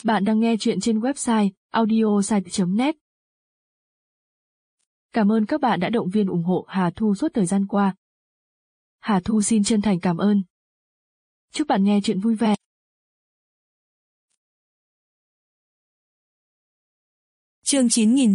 Bạn đang nghe chuyện trên website audiosite.net. Cảm ơn các bạn đã động viên ủng hộ Hà Thu suốt thời gian qua. Hà Thu xin chân thành cảm ơn. Chúc bạn nghe chuyện vui vẻ. Chương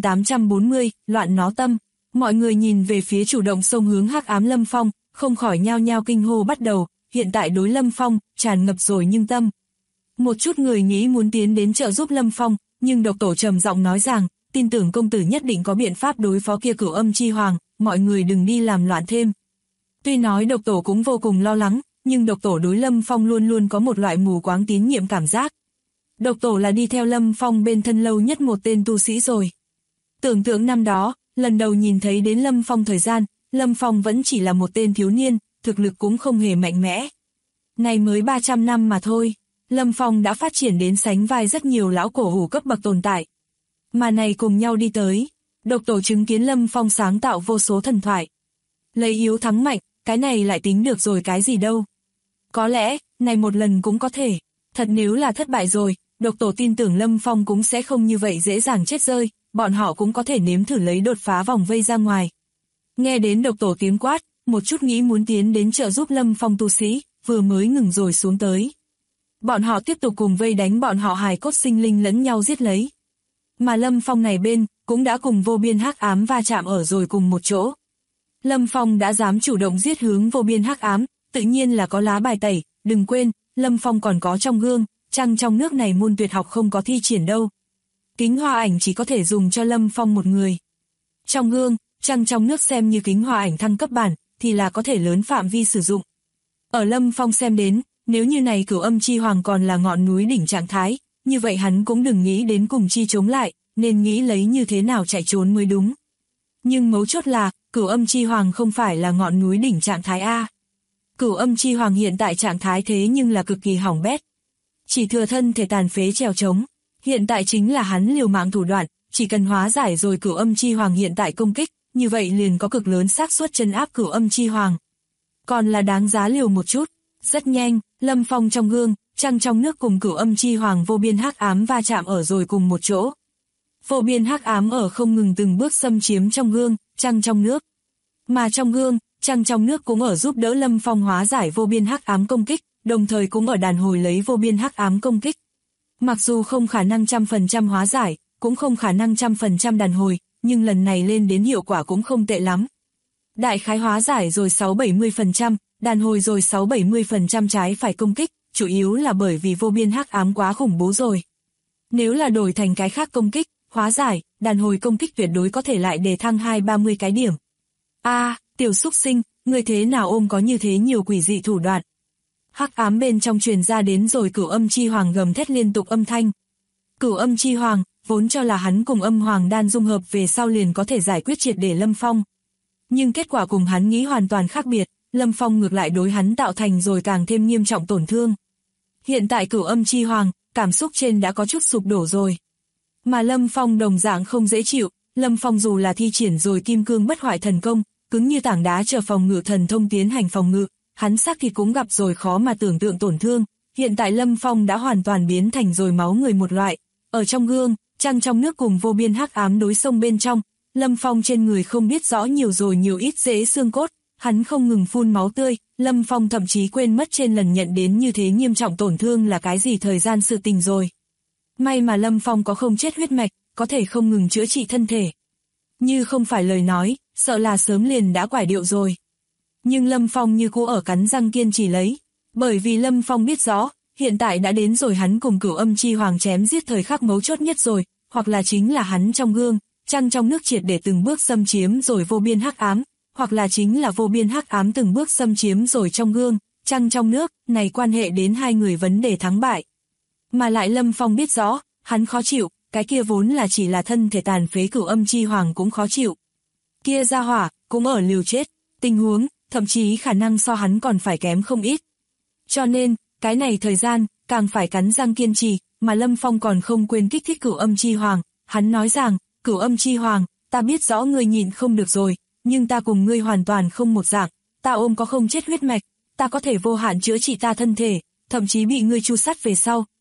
9840, loạn nó tâm. Mọi người nhìn về phía chủ động xông hướng hắc ám Lâm Phong, không khỏi nhao nhao kinh hô bắt đầu, hiện tại đối Lâm Phong, tràn ngập rồi nhưng tâm. Một chút người nghĩ muốn tiến đến trợ giúp Lâm Phong, nhưng độc tổ trầm giọng nói rằng, tin tưởng công tử nhất định có biện pháp đối phó kia Cửu Âm Chi Hoàng, mọi người đừng đi làm loạn thêm. Tuy nói độc tổ cũng vô cùng lo lắng, nhưng độc tổ đối Lâm Phong luôn luôn có một loại mù quáng tín nhiệm cảm giác. Độc tổ là đi theo Lâm Phong bên thân lâu nhất một tên tu sĩ rồi. Tưởng tượng năm đó, lần đầu nhìn thấy đến Lâm Phong thời gian, Lâm Phong vẫn chỉ là một tên thiếu niên, thực lực cũng không hề mạnh mẽ. Này mới 300 năm mà thôi, Lâm Phong đã phát triển đến sánh vai rất nhiều lão cổ hủ cấp bậc tồn tại. Mà này cùng nhau đi tới, độc tổ chứng kiến Lâm Phong sáng tạo vô số thần thoại. Lấy yếu thắng mạnh, cái này lại tính được rồi cái gì đâu. Có lẽ, này một lần cũng có thể, thật nếu là thất bại rồi, độc tổ tin tưởng Lâm Phong cũng sẽ không như vậy dễ dàng chết rơi, bọn họ cũng có thể nếm thử lấy đột phá vòng vây ra ngoài. Nghe đến độc tổ tiếng quát, một chút nghĩ muốn tiến đến trợ giúp Lâm Phong tu sĩ, vừa mới ngừng rồi xuống tới. Bọn họ tiếp tục cùng vây đánh bọn họ hài cốt sinh linh lẫn nhau giết lấy. Mà Lâm Phong này bên, cũng đã cùng vô biên hắc ám va chạm ở rồi cùng một chỗ. Lâm Phong đã dám chủ động giết hướng vô biên hắc ám, tự nhiên là có lá bài tẩy, đừng quên, Lâm Phong còn có trong gương, trăng trong nước này môn tuyệt học không có thi triển đâu. Kính hoa ảnh chỉ có thể dùng cho Lâm Phong một người. Trong gương, trăng trong nước xem như kính hoa ảnh thăng cấp bản, thì là có thể lớn phạm vi sử dụng. Ở Lâm Phong xem đến, nếu như này Cửu Âm Chi Hoàng còn là ngọn núi đỉnh trạng thái, như vậy hắn cũng đừng nghĩ đến cùng chi chống lại, nên nghĩ lấy như thế nào chạy trốn mới đúng. Nhưng mấu chốt là, Cửu Âm Chi Hoàng không phải là ngọn núi đỉnh trạng thái A. Cửu Âm Chi Hoàng hiện tại trạng thái thế nhưng là cực kỳ hỏng bét. Chỉ thừa thân thể tàn phế trèo trống, hiện tại chính là hắn liều mạng thủ đoạn, chỉ cần hóa giải rồi Cửu Âm Chi Hoàng hiện tại công kích, như vậy liền có cực lớn xác suất trấn áp Cửu Âm Chi Hoàng. Còn là đáng giá liều một chút. Rất nhanh, Lâm Phong trong gương, trăng trong nước cùng Cửu Âm Chi Hoàng vô biên hắc ám va chạm ở rồi cùng một chỗ. Vô biên hắc ám ở không ngừng từng bước xâm chiếm trong gương, trăng trong nước. Mà trong gương, trăng trong nước cũng ở giúp đỡ Lâm Phong hóa giải vô biên hắc ám công kích, đồng thời cũng ở đàn hồi lấy vô biên hắc ám công kích. Mặc dù không khả năng 100% hóa giải, cũng không khả năng 100% đàn hồi, nhưng lần này lên đến hiệu quả cũng không tệ lắm. Đại khái hóa giải rồi 6-70%, đàn hồi rồi 6-70% trái phải công kích, chủ yếu là bởi vì vô biên hắc ám quá khủng bố rồi. Nếu là đổi thành cái khác công kích, hóa giải, đàn hồi công kích tuyệt đối có thể lại đề thăng 2-30 cái điểm. Tiểu xúc sinh, người thế nào ôm có như thế nhiều quỷ dị thủ đoạn. Hắc ám bên trong truyền ra đến rồi Cửu Âm Chi Hoàng gầm thét liên tục âm thanh. Cửu Âm Chi Hoàng, vốn cho là hắn cùng âm hoàng đan dung hợp về sau liền có thể giải quyết triệt để Lâm Phong. Nhưng kết quả cùng hắn nghĩ hoàn toàn khác biệt, Lâm Phong ngược lại đối hắn tạo thành rồi càng thêm nghiêm trọng tổn thương. Hiện tại Cửu Âm Chi Hoàng, cảm xúc trên đã có chút sụp đổ rồi. Mà Lâm Phong đồng dạng không dễ chịu, Lâm Phong dù là thi triển rồi kim cương bất hoại thần công, cứng như tảng đá chờ phòng ngự thần thông tiến hành phòng ngự, hắn xác thịt cũng gặp rồi khó mà tưởng tượng tổn thương, hiện tại Lâm Phong đã hoàn toàn biến thành rồi máu người một loại. Ở trong gương, trăng trong nước cùng vô biên hắc ám đối xông bên trong, Lâm Phong trên người không biết rõ nhiều rồi nhiều ít dễ xương cốt, hắn không ngừng phun máu tươi, Lâm Phong thậm chí quên mất trên lần nhận đến như thế nghiêm trọng tổn thương là cái gì thời gian sự tình rồi. May mà Lâm Phong có không chết huyết mạch, có thể không ngừng chữa trị thân thể. Như không phải lời nói, sợ là sớm liền đã quải điệu rồi. Nhưng Lâm Phong như cũ ở cắn răng kiên trì lấy, bởi vì Lâm Phong biết rõ, hiện tại đã đến rồi hắn cùng Cửu Âm Chi Hoàng chém giết thời khắc mấu chốt nhất rồi, hoặc là chính là hắn trong gương, trăng trong nước triệt để từng bước xâm chiếm rồi vô biên hắc ám, hoặc là chính là vô biên hắc ám từng bước xâm chiếm rồi trong gương, trăng trong nước, này quan hệ đến hai người vấn đề thắng bại. Mà lại Lâm Phong biết rõ, hắn khó chịu, cái kia vốn là chỉ là thân thể tàn phế Cửu Âm Chi Hoàng cũng khó chịu. Kia ra hỏa, cũng ở liều chết, tình huống, thậm chí khả năng so hắn còn phải kém không ít. Cho nên, cái này thời gian, càng phải cắn răng kiên trì, mà Lâm Phong còn không quên kích thích Cửu Âm Chi Hoàng, hắn nói rằng, Cửu Âm Chi Hoàng, ta biết rõ ngươi nhịn không được rồi, nhưng ta cùng ngươi hoàn toàn không một dạng, ta ôm có không chết huyết mạch, ta có thể vô hạn chữa trị ta thân thể, thậm chí bị ngươi tru sát về sau,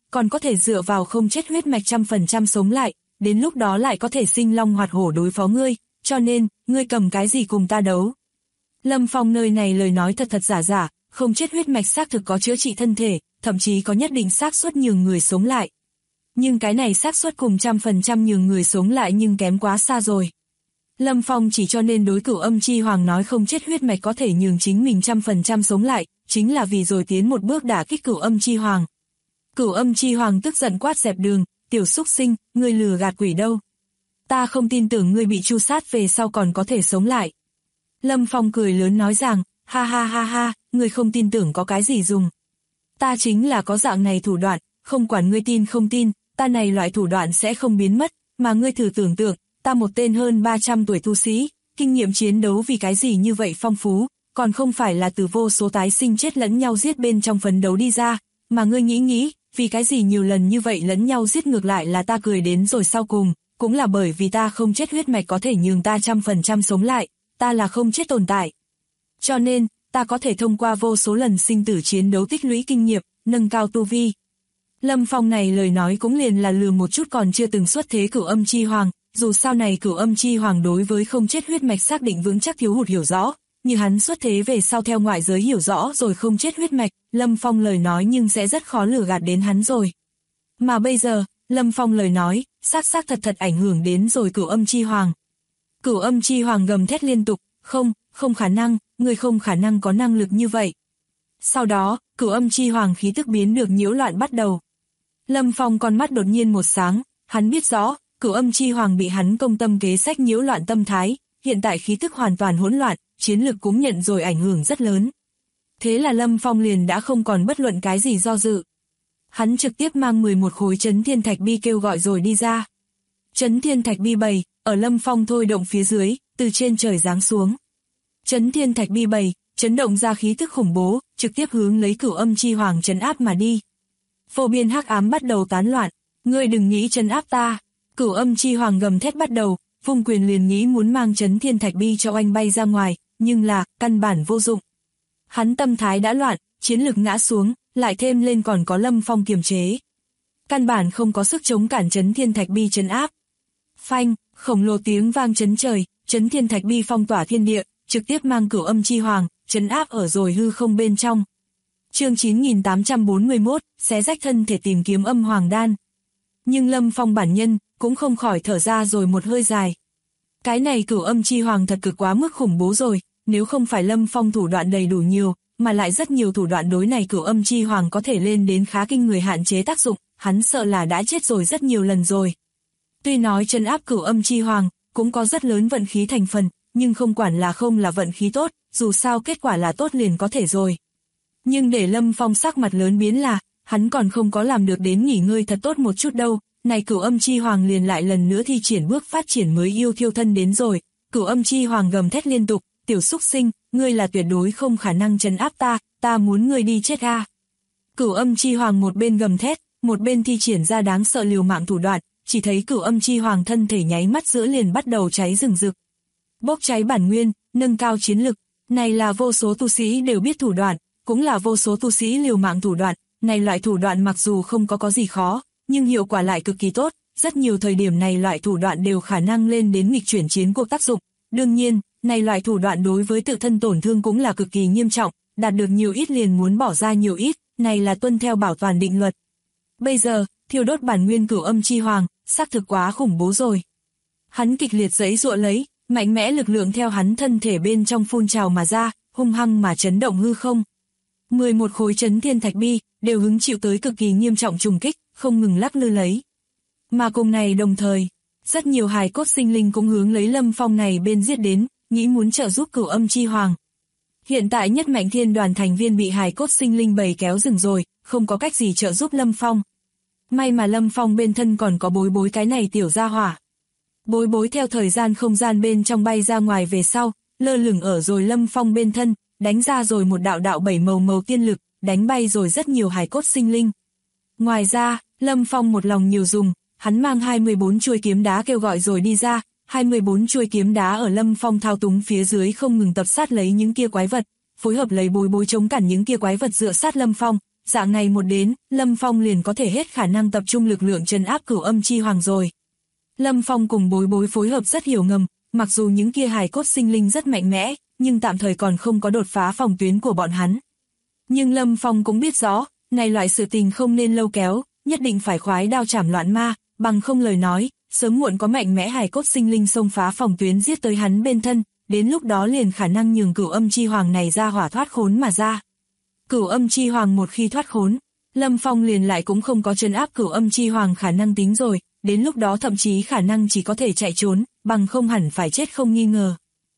còn có thể dựa vào không chết huyết mạch 100% sống lại, đến lúc đó lại có thể sinh long hoạt hổ đối phó ngươi, cho nên, ngươi cầm cái gì cùng ta đấu. Lâm Phong nơi này lời nói thật thật giả giả, không chết huyết mạch xác thực có chữa trị thân thể, thậm chí có nhất định xác suất nhường người sống lại. Nhưng cái này xác suất cùng 100% nhường người sống lại nhưng kém quá xa rồi. Lâm Phong chỉ cho nên đối Cửu Âm Chi Hoàng nói không chết huyết mạch có thể nhường chính mình 100% sống lại, chính là vì rồi tiến một bước đả kích Cửu Âm Chi Hoàng. Cửu Âm Chi Hoàng tức giận quát dẹp đường, tiểu xúc sinh, ngươi lừa gạt quỷ đâu. Ta không tin tưởng ngươi bị tru sát về sau còn có thể sống lại. Lâm Phong cười lớn nói rằng, ha ha ha ha, ngươi không tin tưởng có cái gì dùng. Ta chính là có dạng này thủ đoạn, không quản ngươi tin không tin, ta này loại thủ đoạn sẽ không biến mất, mà ngươi thử tưởng tượng, ta một tên hơn 300 tuổi tu sĩ, kinh nghiệm chiến đấu vì cái gì như vậy phong phú, còn không phải là từ vô số tái sinh chết lẫn nhau giết bên trong phấn đấu đi ra, mà ngươi nghĩ, vì cái gì nhiều lần như vậy lẫn nhau giết ngược lại là ta cười đến rồi sau cùng, cũng là bởi vì ta không chết huyết mạch có thể nhường ta 100% sống lại, ta là không chết tồn tại. Cho nên, ta có thể thông qua vô số lần sinh tử chiến đấu tích lũy kinh nghiệm, nâng cao tu vi. Lâm Phong này lời nói cũng liền là lừa một chút còn chưa từng xuất thế Cửu Âm Chi Hoàng, dù sao này Cửu Âm Chi Hoàng đối với không chết huyết mạch xác định vững chắc thiếu hụt hiểu rõ, như hắn xuất thế về sau theo ngoại giới hiểu rõ rồi không chết huyết mạch, Lâm Phong lời nói nhưng sẽ rất khó lừa gạt đến hắn rồi. Mà bây giờ, Lâm Phong lời nói, xác thật ảnh hưởng đến rồi Cửu Âm Chi Hoàng. Cửu Âm Chi Hoàng gầm thét liên tục, không khả năng, người không khả năng có năng lực như vậy. Sau đó, Cửu Âm Chi Hoàng khí tức biến được nhiễu loạn bắt đầu. Lâm Phong con mắt đột nhiên một sáng, hắn biết rõ, Cửu Âm Chi Hoàng bị hắn công tâm kế sách nhiễu loạn tâm thái, hiện tại khí tức hoàn toàn hỗn loạn, chiến lực cũng nhận rồi ảnh hưởng rất lớn. Thế là Lâm Phong liền đã không còn bất luận cái gì do dự. Hắn trực tiếp mang 11 khối Chấn Thiên Thạch Bi kêu gọi rồi đi ra. Chấn Thiên Thạch Bi 7, ở Lâm Phong thôi động phía dưới, từ trên trời giáng xuống. Chấn Thiên Thạch Bi 7, chấn động ra khí tức khủng bố, trực tiếp hướng lấy Cửu Âm Chi Hoàng trấn áp mà đi. Vô biên hắc ám bắt đầu tán loạn, ngươi đừng nghĩ trấn áp ta. Cửu Âm Chi Hoàng gầm thét bắt đầu, vung quyền liền nghĩ muốn mang Chấn Thiên Thạch Bi cho anh bay ra ngoài, nhưng là, căn bản vô dụng. Hắn tâm thái đã loạn, chiến lực ngã xuống, lại thêm lên còn có Lâm Phong kiềm chế. Căn bản không có sức chống cản Chấn Thiên Thạch Bi trấn áp. Phanh, khổng lồ tiếng vang chấn trời, Chấn Thiên Thạch Bi phong tỏa thiên địa, trực tiếp mang Cửu Âm Chi Hoàng, trấn áp ở rồi hư không bên trong. Chương 9841, xé rách thân thể tìm kiếm Âm Hoàng Đan. Nhưng Lâm Phong bản nhân, cũng không khỏi thở ra rồi một hơi dài. Cái này Cửu Âm Chi Hoàng thật cực quá mức khủng bố rồi, nếu không phải Lâm Phong thủ đoạn đầy đủ nhiều, mà lại rất nhiều thủ đoạn đối này Cửu Âm Chi Hoàng có thể lên đến khá kinh người hạn chế tác dụng, hắn sợ là đã chết rồi rất nhiều lần rồi. Tuy nói trấn áp Cửu Âm Chi Hoàng, cũng có rất lớn vận khí thành phần, nhưng không quản là không là vận khí tốt, dù sao kết quả là tốt liền có thể rồi. Nhưng để Lâm Phong sắc mặt lớn biến là, hắn còn không có làm được đến nghỉ ngơi thật tốt một chút đâu, này Cửu Âm Chi Hoàng liền lại lần nữa thi triển bước phát triển mới yêu thiêu thân đến rồi. Cửu Âm Chi Hoàng gầm thét liên tục, tiểu xúc sinh, ngươi là tuyệt đối không khả năng trấn áp ta, ta muốn ngươi đi chết a. Cửu Âm Chi Hoàng một bên gầm thét, một bên thi triển ra đáng sợ liều mạng thủ đoạn, chỉ thấy Cửu Âm Chi Hoàng thân thể nháy mắt giữa liền bắt đầu cháy rừng rực. Bốc cháy bản nguyên, nâng cao chiến lực, này là vô số tu sĩ đều biết thủ đoạn, cũng là vô số tu sĩ liều mạng thủ đoạn, này loại thủ đoạn mặc dù không có gì khó, nhưng hiệu quả lại cực kỳ tốt, rất nhiều thời điểm này loại thủ đoạn đều khả năng lên đến nghịch chuyển chiến cuộc tác dụng. Đương nhiên, này loại thủ đoạn đối với tự thân tổn thương cũng là cực kỳ nghiêm trọng, đạt được nhiều ít liền muốn bỏ ra nhiều ít, này là tuân theo bảo toàn định luật. Bây giờ, thiêu đốt bản nguyên Cửu Âm Chi Hoàng, xác thực quá khủng bố rồi. Hắn kịch liệt giãy giụa lấy, mạnh mẽ lực lượng theo hắn thân thể bên trong phun trào mà ra, hung hăng mà chấn động hư không. 11 khối Chấn Thiên Thạch Bi đều hứng chịu tới cực kỳ nghiêm trọng trùng kích, không ngừng lắc lư lấy. Mà cùng này đồng thời, rất nhiều hài cốt sinh linh cũng hướng lấy Lâm Phong này bên giết đến, nghĩ muốn trợ giúp Cửu Âm Chi Hoàng. Hiện tại Nhất Mạnh Thiên đoàn thành viên bị hài cốt sinh linh bầy kéo rừng rồi, không có cách gì trợ giúp Lâm Phong. May mà Lâm Phong bên thân còn có Bối Bối cái này tiểu gia hỏa. Bối Bối theo thời gian không gian bên trong bay ra ngoài về sau, lơ lửng ở rồi Lâm Phong bên thân, đánh ra rồi một đạo 7 màu tiên lực, đánh bay rồi rất nhiều hài cốt sinh linh. Ngoài ra, Lâm Phong một lòng nhiều dùng, hắn mang 24 chuôi kiếm đá kêu gọi rồi đi ra, 24 chuôi kiếm đá ở Lâm Phong thao túng phía dưới không ngừng tập sát lấy những kia quái vật, phối hợp lấy Bối Bối chống cản những kia quái vật dựa sát Lâm Phong, dạng này một đến, Lâm Phong liền có thể hết khả năng tập trung lực lượng trấn áp Cửu Âm Chi Hoàng rồi. Lâm Phong cùng Bối Bối phối hợp rất hiểu ngầm, mặc dù những kia hài cốt sinh linh rất mạnh mẽ, nhưng tạm thời còn không có đột phá phòng tuyến của bọn hắn. Nhưng Lâm Phong cũng biết rõ, này loại sự tình không nên lâu kéo, nhất định phải khoái đao chảm loạn ma, bằng không lời nói, sớm muộn có mạnh mẽ hài cốt sinh linh xông phá phòng tuyến giết tới hắn bên thân, đến lúc đó liền khả năng nhường Cửu Âm Chi Hoàng này ra hỏa thoát khốn mà ra. Cửu Âm Chi Hoàng một khi thoát khốn, Lâm Phong liền lại cũng không có trấn áp Cửu Âm Chi Hoàng khả năng tính rồi, đến lúc đó thậm chí khả năng chỉ có thể chạy trốn, bằng không hẳn phải chết không nghi ngờ.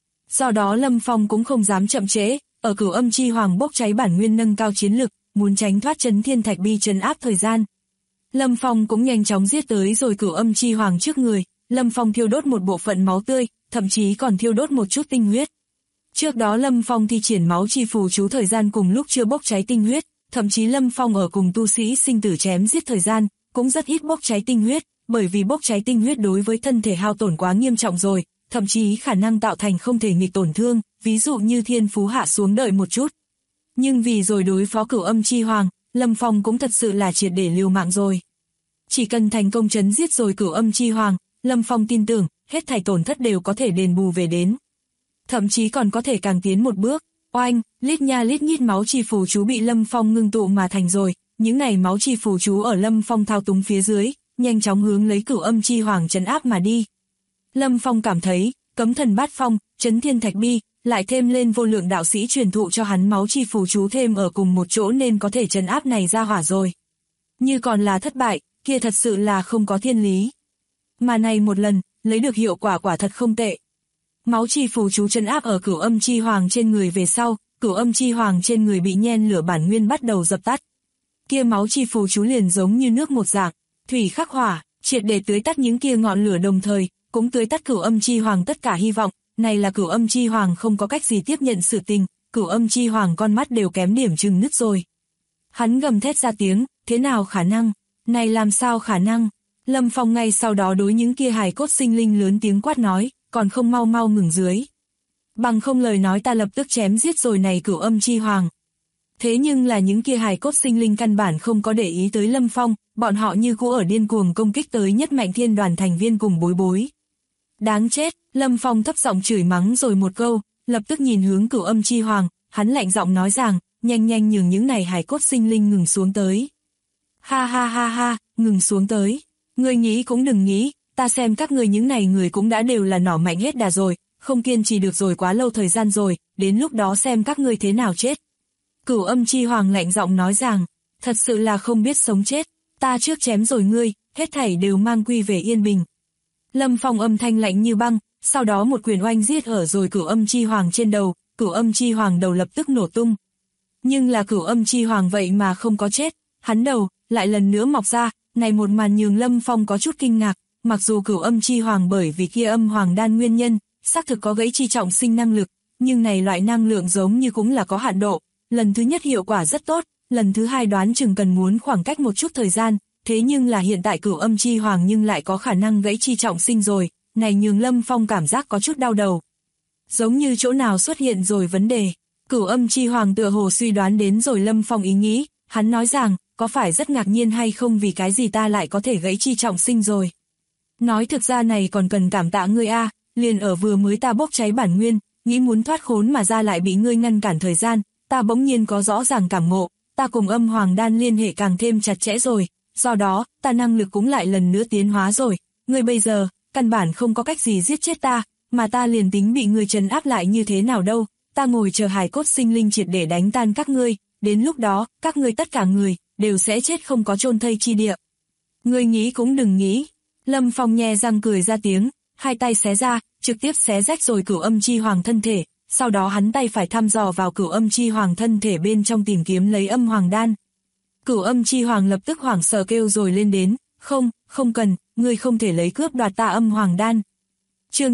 Do đó Lâm Phong cũng không dám chậm trễ, ở Cửu Âm Chi Hoàng bốc cháy bản nguyên nâng cao chiến lực, muốn tránh thoát Chấn Thiên Thạch Bi trấn áp thời gian. Lâm Phong cũng nhanh chóng giết tới rồi Cửu Âm Chi Hoàng trước người, Lâm Phong thiêu đốt một bộ phận máu tươi, thậm chí còn thiêu đốt một chút tinh huyết. Trước đó Lâm Phong thi triển máu chi phù chú thời gian cùng lúc chưa bốc cháy tinh huyết, thậm chí Lâm Phong ở cùng tu sĩ sinh tử chém giết thời gian, cũng rất ít bốc cháy tinh huyết, bởi vì bốc cháy tinh huyết đối với thân thể hao tổn quá nghiêm trọng rồi, thậm chí khả năng tạo thành không thể nghịch tổn thương, ví dụ như thiên phú hạ xuống đợi một chút. Nhưng vì rồi đối phó Cửu Âm Chi Hoàng, Lâm Phong cũng thật sự là triệt để liều mạng rồi. Chỉ cần thành công trấn giết rồi Cửu Âm Chi Hoàng, Lâm Phong tin tưởng, hết thảy tổn thất đều có thể đền bù về đến. Thậm chí còn có thể càng tiến một bước, oanh, lít nha lít nhít máu chi phù chú bị Lâm Phong ngưng tụ mà thành rồi, những này máu chi phù chú ở Lâm Phong thao túng phía dưới, nhanh chóng hướng lấy Cửu Âm Chi Hoàng trấn áp mà đi. Lâm Phong cảm thấy, Cấm Thần Bát Phong, Chấn Thiên Thạch Bi, lại thêm lên vô lượng đạo sĩ truyền thụ cho hắn máu chi phù chú thêm ở cùng một chỗ nên có thể trấn áp này ra hỏa rồi. Như còn là thất bại, kia thật sự là không có thiên lý. Mà này một lần, lấy được hiệu quả quả thật không tệ. Máu chi phù chú trấn áp ở Cửu Âm Chi Hoàng trên người về sau, Cửu Âm Chi Hoàng trên người bị nhen lửa bản nguyên bắt đầu dập tắt. Kia máu chi phù chú liền giống như nước một dạng, thủy khắc hỏa, triệt để tưới tắt những kia ngọn lửa đồng thời, cũng tưới tắt Cửu Âm Chi Hoàng tất cả hy vọng, này là Cửu Âm Chi Hoàng không có cách gì tiếp nhận sự tình, Cửu Âm Chi Hoàng con mắt đều kém điểm chừng nứt rồi. Hắn gầm thét ra tiếng, thế nào khả năng, này làm sao khả năng? Lâm Phong ngay sau đó đối những kia hài cốt sinh linh lớn tiếng quát nói, còn không mau mau ngừng dưới. Bằng không lời nói ta lập tức chém giết rồi này Cửu Âm Chi Hoàng. Thế nhưng là những kia hài cốt sinh linh căn bản không có để ý tới Lâm Phong, bọn họ như cũ ở điên cuồng công kích tới Nhất Mạnh Thiên Đoàn thành viên cùng Bối Bối. Đáng chết, Lâm Phong thấp giọng chửi mắng rồi một câu, lập tức nhìn hướng Cửu Âm Chi Hoàng, hắn lạnh giọng nói rằng, nhanh nhanh nhường những này hài cốt sinh linh ngừng xuống tới. Ha ha ha ha, ngừng xuống tới. Ngươi nghĩ cũng đừng nghĩ, ta xem các ngươi những này người cũng đã đều là nỏ mạnh hết đà rồi, không kiên trì được rồi quá lâu thời gian rồi, đến lúc đó xem các ngươi thế nào chết. Cửu Âm Chi Hoàng lạnh giọng nói rằng, thật sự là không biết sống chết, ta trước chém rồi ngươi, hết thảy đều mang quy về yên bình. Lâm Phong âm thanh lạnh như băng, sau đó một quyền oanh giết ở rồi Cửu Âm Chi Hoàng trên đầu, Cửu Âm Chi Hoàng đầu lập tức nổ tung. Nhưng là Cửu Âm Chi Hoàng vậy mà không có chết, hắn đầu lại lần nữa mọc ra, này một màn nhường Lâm Phong có chút kinh ngạc, mặc dù Cửu Âm Chi Hoàng bởi vì kia âm hoàng đan nguyên nhân, xác thực có gãy chi trọng sinh năng lực, nhưng này loại năng lượng giống như cũng là có hạn độ, lần thứ nhất hiệu quả rất tốt, lần thứ hai đoán chừng cần muốn khoảng cách một chút thời gian, thế nhưng là hiện tại Cửu Âm Chi Hoàng nhưng lại có khả năng gãy chi trọng sinh rồi, này nhường Lâm Phong cảm giác có chút đau đầu. Giống như chỗ nào xuất hiện rồi vấn đề, Cửu Âm Chi Hoàng tựa hồ suy đoán đến rồi Lâm Phong ý nghĩ, hắn nói rằng, có phải rất ngạc nhiên hay không vì cái gì ta lại có thể gãy chi trọng sinh rồi. Nói thực ra này còn cần cảm tạ ngươi a, liền ở vừa mới ta bốc cháy bản nguyên, nghĩ muốn thoát khốn mà ra lại bị ngươi ngăn cản thời gian, ta bỗng nhiên có rõ ràng cảm ngộ, ta cùng âm hoàng đan liên hệ càng thêm chặt chẽ rồi, do đó, ta năng lực cũng lại lần nữa tiến hóa rồi, ngươi bây giờ, căn bản không có cách gì giết chết ta, mà ta liền tính bị ngươi trấn áp lại như thế nào đâu, ta ngồi chờ hài cốt sinh linh triệt để đánh tan các ngươi, đến lúc đó, các ngươi tất cả người, đều sẽ chết không có chôn thây chi địa. Ngươi nghĩ cũng đừng nghĩ. Lâm Phong nhe răng cười ra tiếng, hai tay xé ra, trực tiếp xé rách rồi Cửu Âm Chi Hoàng thân thể, sau đó hắn tay phải thăm dò vào Cửu Âm Chi Hoàng thân thể bên trong tìm kiếm lấy âm hoàng đan. Cửu Âm Chi Hoàng lập tức hoảng sợ kêu rồi lên đến, không cần, ngươi không thể lấy cướp đoạt ta âm hoàng đan. Chương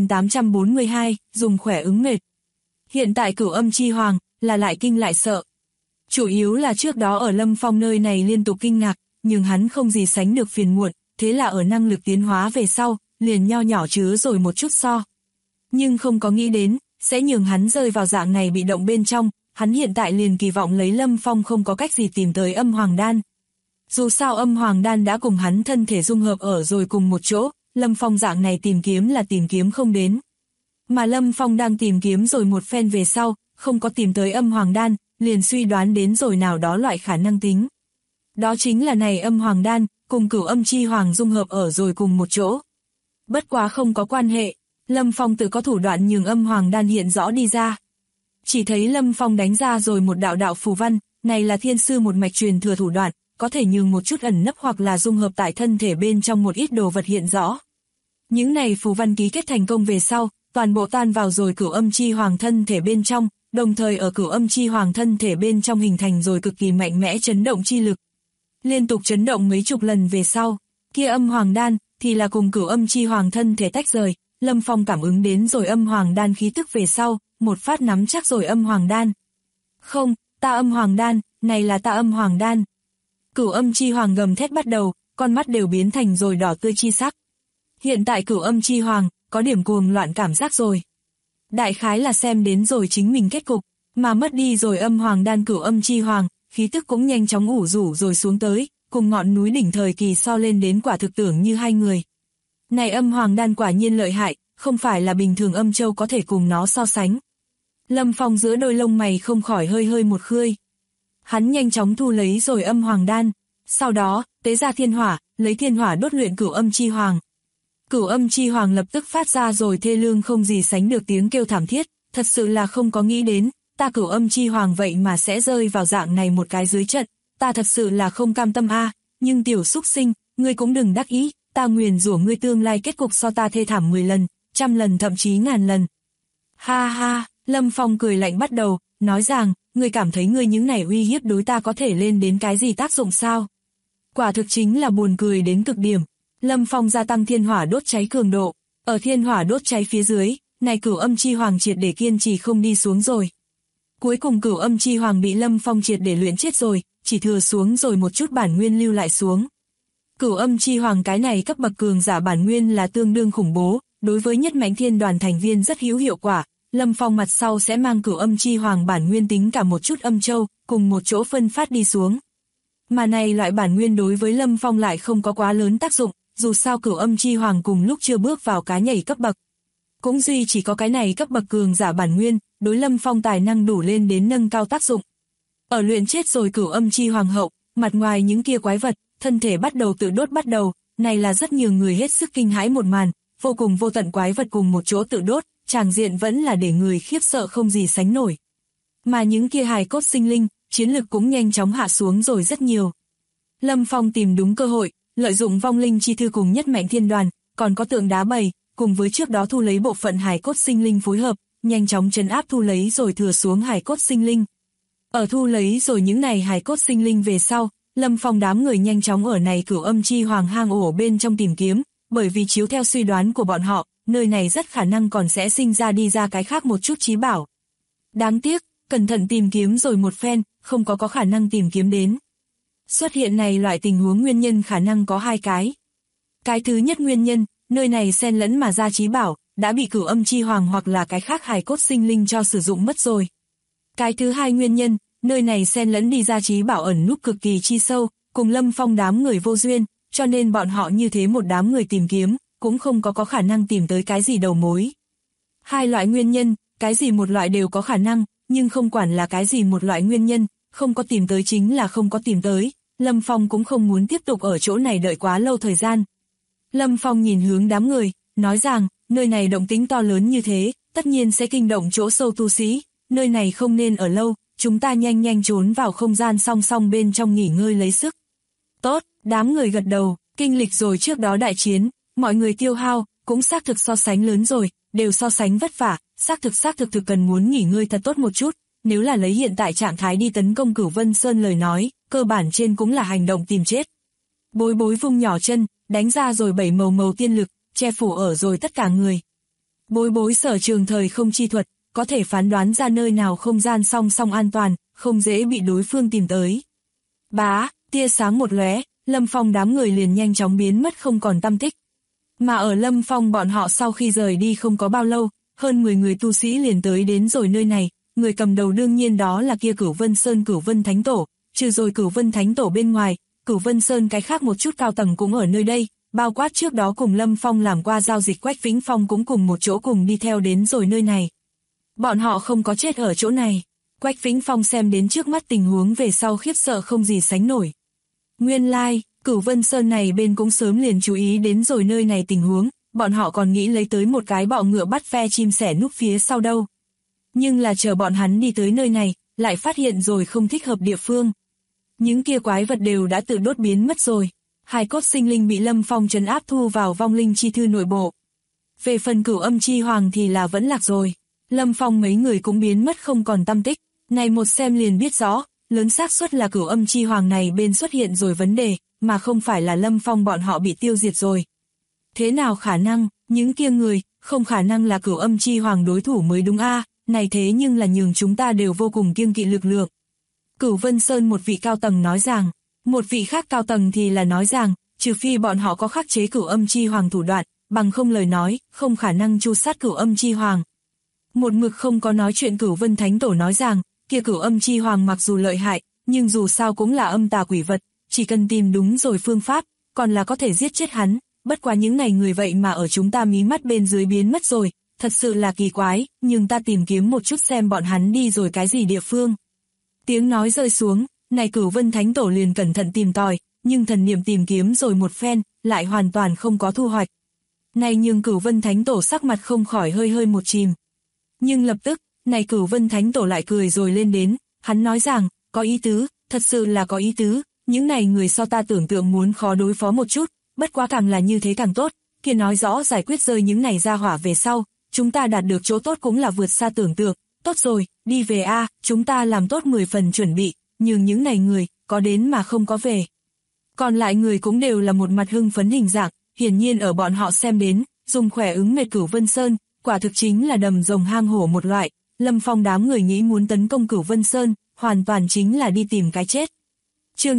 9842, dùng khỏe ứng mệt. Hiện tại Cửu Âm Chi Hoàng, là lại kinh lại sợ. Chủ yếu là trước đó ở Lâm Phong nơi này liên tục kinh ngạc, nhưng hắn không gì sánh được phiền muộn, thế là ở năng lực tiến hóa về sau, liền nho nhỏ chứa rồi một chút so. Nhưng không có nghĩ đến, sẽ nhường hắn rơi vào dạng này bị động bên trong, hắn hiện tại liền kỳ vọng lấy Lâm Phong không có cách gì tìm tới âm hoàng đan. Dù sao âm hoàng đan đã cùng hắn thân thể dung hợp ở rồi cùng một chỗ, Lâm Phong dạng này tìm kiếm là tìm kiếm không đến. Mà Lâm Phong đang tìm kiếm rồi một phen về sau, không có tìm tới âm hoàng đan, liền suy đoán đến rồi nào đó loại khả năng tính. Đó chính là này âm hoàng đan, cùng Cửu Âm Chi Hoàng dung hợp ở rồi cùng một chỗ. Bất quá không có quan hệ, Lâm Phong tự có thủ đoạn nhường âm hoàng đan hiện rõ đi ra. Chỉ thấy Lâm Phong đánh ra rồi một đạo đạo phù văn, này là thiên sư một mạch truyền thừa thủ đoạn, có thể nhường một chút ẩn nấp hoặc là dung hợp tại thân thể bên trong một ít đồ vật hiện rõ. Những này phù văn ký kết thành công về sau, toàn bộ tan vào rồi Cửu Âm Chi Hoàng thân thể bên trong, đồng thời ở Cửu Âm Chi Hoàng thân thể bên trong hình thành rồi cực kỳ mạnh mẽ chấn động chi lực. Liên tục chấn động mấy chục lần về sau, kia âm hoàng đan thì là cùng Cửu Âm Chi Hoàng thân thể tách rời, Lâm Phong cảm ứng đến rồi âm hoàng đan khí tức về sau, một phát nắm chắc rồi âm hoàng đan. Không, ta âm hoàng đan, này là ta âm hoàng đan. Cửu Âm Chi Hoàng gầm thét bắt đầu, con mắt đều biến thành rồi đỏ tươi chi sắc. Hiện tại Cửu Âm Chi Hoàng có điểm cuồng loạn cảm giác rồi. Đại khái là xem đến rồi chính mình kết cục, mà mất đi rồi âm hoàng đan Cửu Âm Chi Hoàng, khí tức cũng nhanh chóng ủ rũ rồi xuống tới, cùng ngọn núi đỉnh thời kỳ so lên đến quả thực tưởng như hai người. Này âm hoàng đan quả nhiên lợi hại, không phải là bình thường âm châu có thể cùng nó so sánh. Lâm Phong giữa đôi lông mày không khỏi hơi hơi một khơi. Hắn nhanh chóng thu lấy rồi âm hoàng đan, sau đó, tế ra thiên hỏa, lấy thiên hỏa đốt luyện Cửu Âm Chi Hoàng. Cửu Âm Chi Hoàng lập tức phát ra rồi thê lương không gì sánh được tiếng kêu thảm thiết, thật sự là không có nghĩ đến, ta Cửu Âm Chi Hoàng vậy mà sẽ rơi vào dạng này một cái dưới trận, ta thật sự là không cam tâm a, nhưng tiểu xúc sinh, ngươi cũng đừng đắc ý, ta nguyền rủa ngươi tương lai kết cục so ta thê thảm 10 lần, 100 lần thậm chí 1000 lần. Ha ha, Lâm Phong cười lạnh bắt đầu, nói rằng, ngươi cảm thấy ngươi những này uy hiếp đối ta có thể lên đến cái gì tác dụng sao? Quả thực chính là buồn cười đến cực điểm. Lâm Phong gia tăng thiên hỏa đốt cháy cường độ, ở thiên hỏa đốt cháy phía dưới, này Cửu Âm Chi Hoàng triệt để kiên trì không đi xuống rồi. Cuối cùng Cửu Âm Chi Hoàng bị Lâm Phong triệt để luyện chết rồi, chỉ thừa xuống rồi một chút bản nguyên lưu lại xuống. Cửu Âm Chi Hoàng cái này cấp bậc cường giả bản nguyên là tương đương khủng bố, đối với nhất mãnh thiên đoàn thành viên rất hữu hiệu quả. Lâm Phong mặt sau sẽ mang Cửu Âm Chi Hoàng bản nguyên tính cả một chút âm châu, cùng một chỗ phân phát đi xuống. Mà này loại bản nguyên đối với Lâm Phong lại không có quá lớn tác dụng, dù sao Cửu Âm Chi Hoàng cùng lúc chưa bước vào cá nhảy cấp bậc. Cũng duy chỉ có cái này cấp bậc cường giả bản nguyên, đối Lâm Phong tài năng đủ lên đến nâng cao tác dụng. Ở luyện chết rồi Cửu Âm Chi Hoàng hậu, mặt ngoài những kia quái vật, thân thể bắt đầu tự đốt bắt đầu, này là rất nhiều người hết sức kinh hãi một màn, vô cùng vô tận quái vật cùng một chỗ tự đốt, tràng diện vẫn là để người khiếp sợ không gì sánh nổi. Mà những kia hài cốt sinh linh, chiến lực cũng nhanh chóng hạ xuống rồi rất nhiều. Lâm Phong tìm đúng cơ hội, lợi dụng vong linh chi thư cùng nhất mãnh thiên đoàn, còn có tượng đá bầy, cùng với trước đó thu lấy bộ phận hài cốt sinh linh phối hợp, nhanh chóng trấn áp thu lấy rồi thừa xuống hài cốt sinh linh. Ở thu lấy rồi những này hài cốt sinh linh về sau, Lâm Phong đám người nhanh chóng ở này Cửu Âm Chi Hoàng hang ổ bên trong tìm kiếm, bởi vì chiếu theo suy đoán của bọn họ, nơi này rất khả năng còn sẽ sinh ra đi ra cái khác một chút chí bảo. Đáng tiếc, cẩn thận tìm kiếm rồi một phen, không có khả năng tìm kiếm đến. Xuất hiện này loại tình huống nguyên nhân khả năng có hai cái. Cái thứ nhất nguyên nhân, nơi này xen lẫn mà ra chí bảo, đã bị Cửu Âm Chi Hoàng hoặc là cái khác hài cốt sinh linh cho sử dụng mất rồi. Cái thứ hai nguyên nhân, nơi này xen lẫn đi ra chí bảo ẩn núp cực kỳ chi sâu, cùng Lâm Phong đám người vô duyên, cho nên bọn họ như thế một đám người tìm kiếm, cũng không có khả năng tìm tới cái gì đầu mối. Hai loại nguyên nhân, cái gì một loại đều có khả năng, nhưng không quản là cái gì một loại nguyên nhân, không có tìm tới chính là không có tìm tới, Lâm Phong cũng không muốn tiếp tục ở chỗ này đợi quá lâu thời gian. Lâm Phong nhìn hướng đám người, nói rằng, nơi này động tĩnh to lớn như thế, tất nhiên sẽ kinh động chỗ sâu tu sĩ, nơi này không nên ở lâu, chúng ta nhanh nhanh trốn vào không gian song song bên trong nghỉ ngơi lấy sức. Tốt, đám người gật đầu, kinh lịch rồi trước đó đại chiến, mọi người tiêu hao, cũng xác thực so sánh lớn rồi, đều so sánh vất vả, xác thực cần muốn nghỉ ngơi thật tốt một chút, nếu là lấy hiện tại trạng thái đi tấn công Cửu Vân Sơn lời nói, cơ bản trên cũng là hành động tìm chết. Bối bối vung nhỏ chân, đánh ra rồi 7 màu tiên lực, che phủ ở rồi tất cả người. Bối bối sở trường thời không chi thuật, có thể phán đoán ra nơi nào không gian song song an toàn, không dễ bị đối phương tìm tới. Bá, tia sáng một lóe, Lâm Phong đám người liền nhanh chóng biến mất không còn tăm tích. Mà ở Lâm Phong bọn họ sau khi rời đi không có bao lâu, hơn 10 người tu sĩ liền tới đến rồi nơi này, người cầm đầu đương nhiên đó là kia Cửu Vân Sơn Cửu Vân Thánh Tổ, trừ rồi Cửu Vân Thánh Tổ bên ngoài, Cửu Vân Sơn cái khác một chút cao tầng cũng ở nơi đây, bao quát trước đó cùng Lâm Phong làm qua giao dịch Quách Vĩnh Phong cũng cùng một chỗ cùng đi theo đến rồi nơi này. Bọn họ không có chết ở chỗ này. Quách Vĩnh Phong xem đến trước mắt tình huống về sau khiếp sợ không gì sánh nổi. Nguyên lai, Cửu Vân Sơn này bên cũng sớm liền chú ý đến rồi nơi này tình huống, bọn họ còn nghĩ lấy tới một cái bọ ngựa bắt ve chim sẻ núp phía sau đâu. Nhưng là chờ bọn hắn đi tới nơi này, lại phát hiện rồi không thích hợp địa phương. Những kia quái vật đều đã tự đốt biến mất rồi. Hài cốt sinh linh bị Lâm Phong trấn áp thu vào vong linh chi thư nội bộ. Về phần Cửu Âm Chi Hoàng thì là vẫn lạc rồi. Lâm Phong mấy người cũng biến mất không còn tăm tích. Này một xem liền biết rõ, lớn xác suất là Cửu Âm Chi Hoàng này bên xuất hiện rồi vấn đề, mà không phải là Lâm Phong bọn họ bị tiêu diệt rồi. Thế nào khả năng, những kia người, không khả năng là Cửu Âm Chi Hoàng đối thủ mới đúng a, này thế nhưng là nhường chúng ta đều vô cùng kiêng kỵ lực lượng. Cửu Vân Sơn một vị cao tầng nói rằng, một vị khác cao tầng thì là nói rằng, trừ phi bọn họ có khắc chế Cửu Âm Chi Hoàng thủ đoạn, bằng không lời nói, không khả năng tru sát Cửu Âm Chi Hoàng. Một mực không có nói chuyện Cửu Vân Thánh Tổ nói rằng, kia Cửu Âm Chi Hoàng mặc dù lợi hại, nhưng dù sao cũng là âm tà quỷ vật, chỉ cần tìm đúng rồi phương pháp, còn là có thể giết chết hắn, bất quá những này người vậy mà ở chúng ta mí mắt bên dưới biến mất rồi, thật sự là kỳ quái, nhưng ta tìm kiếm một chút xem bọn hắn đi rồi cái gì địa phương. Tiếng nói rơi xuống, này Cửu Vân Thánh Tổ liền cẩn thận tìm tòi, nhưng thần niệm tìm kiếm rồi một phen, lại hoàn toàn không có thu hoạch. Này nhưng Cửu Vân Thánh Tổ sắc mặt không khỏi hơi hơi một chìm. Nhưng lập tức, này Cửu Vân Thánh Tổ lại cười rồi lên đến, hắn nói rằng, có ý tứ, thật sự là có ý tứ, những này người so ta tưởng tượng muốn khó đối phó một chút, bất quá càng là như thế càng tốt, kia nói rõ giải quyết rơi những này ra hỏa về sau, chúng ta đạt được chỗ tốt cũng là vượt xa tưởng tượng, tốt rồi, đi về a, chúng ta làm tốt 10 phần chuẩn bị, nhưng những này người, có đến mà không có về. Còn lại người cũng đều là một mặt hưng phấn hình dạng, hiển nhiên ở bọn họ xem đến, dùng khỏe ứng mệt Cửu Vân Sơn, quả thực chính là đầm rồng hang hổ một loại, Lâm Phong đám người nghĩ muốn tấn công Cửu Vân Sơn, hoàn toàn chính là đi tìm cái chết. Chương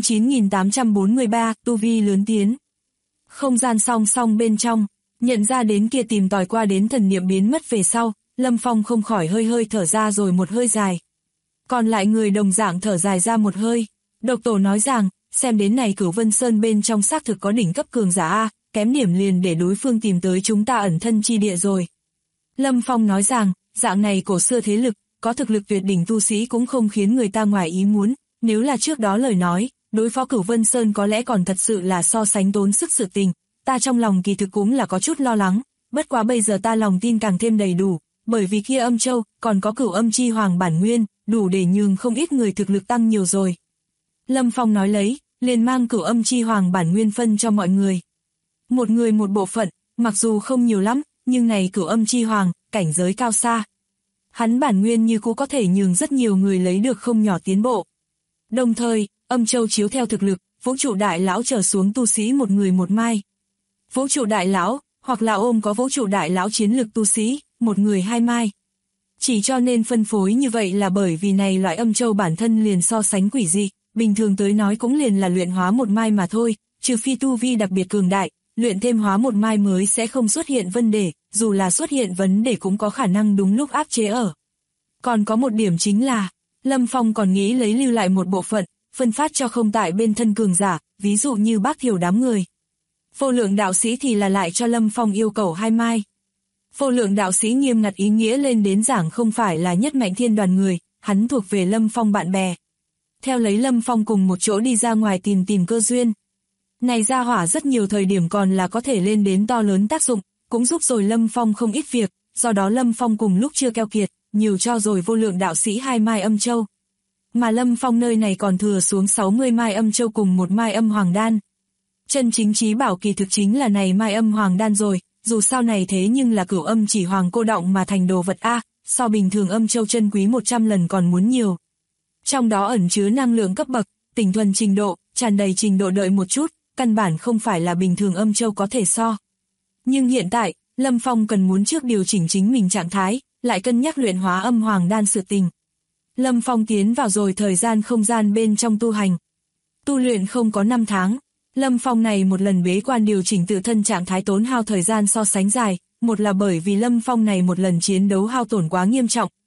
9843, tu vi lớn tiến. Không gian song song bên trong, nhận ra đến kia tìm tòi qua đến thần niệm biến mất về sau, Lâm Phong không khỏi hơi hơi thở ra rồi một hơi dài. Còn lại người đồng dạng thở dài ra một hơi. Độc Tổ nói rằng, xem đến này Cửu Vân Sơn bên trong xác thực có đỉnh cấp cường giả a, kém điểm liền để đối phương tìm tới chúng ta ẩn thân chi địa rồi. Lâm Phong nói rằng, dạng này cổ xưa thế lực, có thực lực tuyệt đỉnh tu sĩ cũng không khiến người ta ngoài ý muốn, nếu là trước đó lời nói, đối phó Cửu Vân Sơn có lẽ còn thật sự là so sánh tốn sức sự tình, ta trong lòng kỳ thực cũng là có chút lo lắng, bất quá bây giờ ta lòng tin càng thêm đầy đủ, bởi vì kia Âm Châu, còn có Cửu Âm Chi Hoàng bản nguyên, đủ để nhường không ít người thực lực tăng nhiều rồi. Lâm Phong nói lấy, liền mang Cửu Âm Chi Hoàng bản nguyên phân cho mọi người. Một người một bộ phận, mặc dù không nhiều lắm, nhưng này Cửu Âm Chi Hoàng, cảnh giới cao xa. Hắn bản nguyên như cũ có thể nhường rất nhiều người lấy được không nhỏ tiến bộ. Đồng thời, Âm Châu chiếu theo thực lực, Vũ Trụ Đại Lão trở xuống tu sĩ một người một mai. Vũ Trụ Đại Lão, hoặc là ôm có Vũ Trụ Đại Lão chiến lực tu sĩ, một người hai mai. Chỉ cho nên phân phối như vậy là bởi vì này loại Âm Châu bản thân liền so sánh quỷ dị, bình thường tới nói cũng liền là luyện hóa một mai mà thôi, trừ phi tu vi đặc biệt cường đại, luyện thêm hóa một mai mới sẽ không xuất hiện vấn đề, dù là xuất hiện vấn đề cũng có khả năng đúng lúc áp chế ở. Còn có một điểm chính là, Lâm Phong còn nghĩ lấy lưu lại một bộ phận, phân phát cho không tại bên thân cường giả, ví dụ như Bác Thiểu đám người. Vô Lượng đạo sĩ thì là lại cho Lâm Phong yêu cầu 2 mai. Vô Lượng đạo sĩ nghiêm ngặt ý nghĩa lên đến giảng không phải là nhất mạnh thiên đoàn người, hắn thuộc về Lâm Phong bạn bè. Theo lấy Lâm Phong cùng một chỗ đi ra ngoài tìm cơ duyên. Này ra hỏa rất nhiều thời điểm còn là có thể lên đến to lớn tác dụng, cũng giúp rồi Lâm Phong không ít việc, do đó Lâm Phong cùng lúc chưa keo kiệt, nhiều cho rồi Vô Lượng đạo sĩ 2 mai Âm Châu. Mà Lâm Phong nơi này còn thừa xuống 60 mai Âm Châu cùng 1 mai Âm Hoàng Đan. Chân chính trí bảo kỳ thực chính là này mai Âm Hoàng Đan rồi, dù sao này thế nhưng là Cửu Âm Chỉ Hoàng cô động mà thành đồ vật A, so bình thường Âm Châu chân quý 100 lần còn muốn nhiều. Trong đó ẩn chứa năng lượng cấp bậc, tỉnh thuần trình độ, tràn đầy trình độ đợi một chút, căn bản không phải là bình thường Âm Châu có thể so. Nhưng hiện tại, Lâm Phong cần muốn trước điều chỉnh chính mình trạng thái, lại cân nhắc luyện hóa Âm Hoàng Đan sự tình. Lâm Phong tiến vào rồi thời gian không gian bên trong tu hành. Tu luyện không có 5 tháng, Lâm Phong này một lần bế quan điều chỉnh tự thân trạng thái tốn hao thời gian so sánh dài, một là bởi vì Lâm Phong này một lần chiến đấu hao tổn quá nghiêm trọng,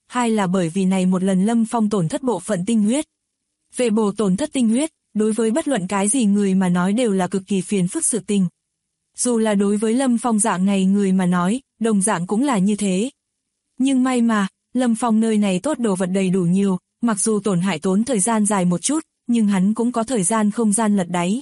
hai là bởi vì này một lần Lâm Phong tổn thất bộ phận tinh huyết. Về bổ tổn thất tinh huyết, đối với bất luận cái gì người mà nói đều là cực kỳ phiền phức sự tình. Dù là đối với Lâm Phong dạng này người mà nói, đồng dạng cũng là như thế. Nhưng may mà, Lâm Phong nơi này tốt đồ vật đầy đủ nhiều, mặc dù tổn hại tốn thời gian dài một chút, nhưng hắn cũng có thời gian không gian lật đáy.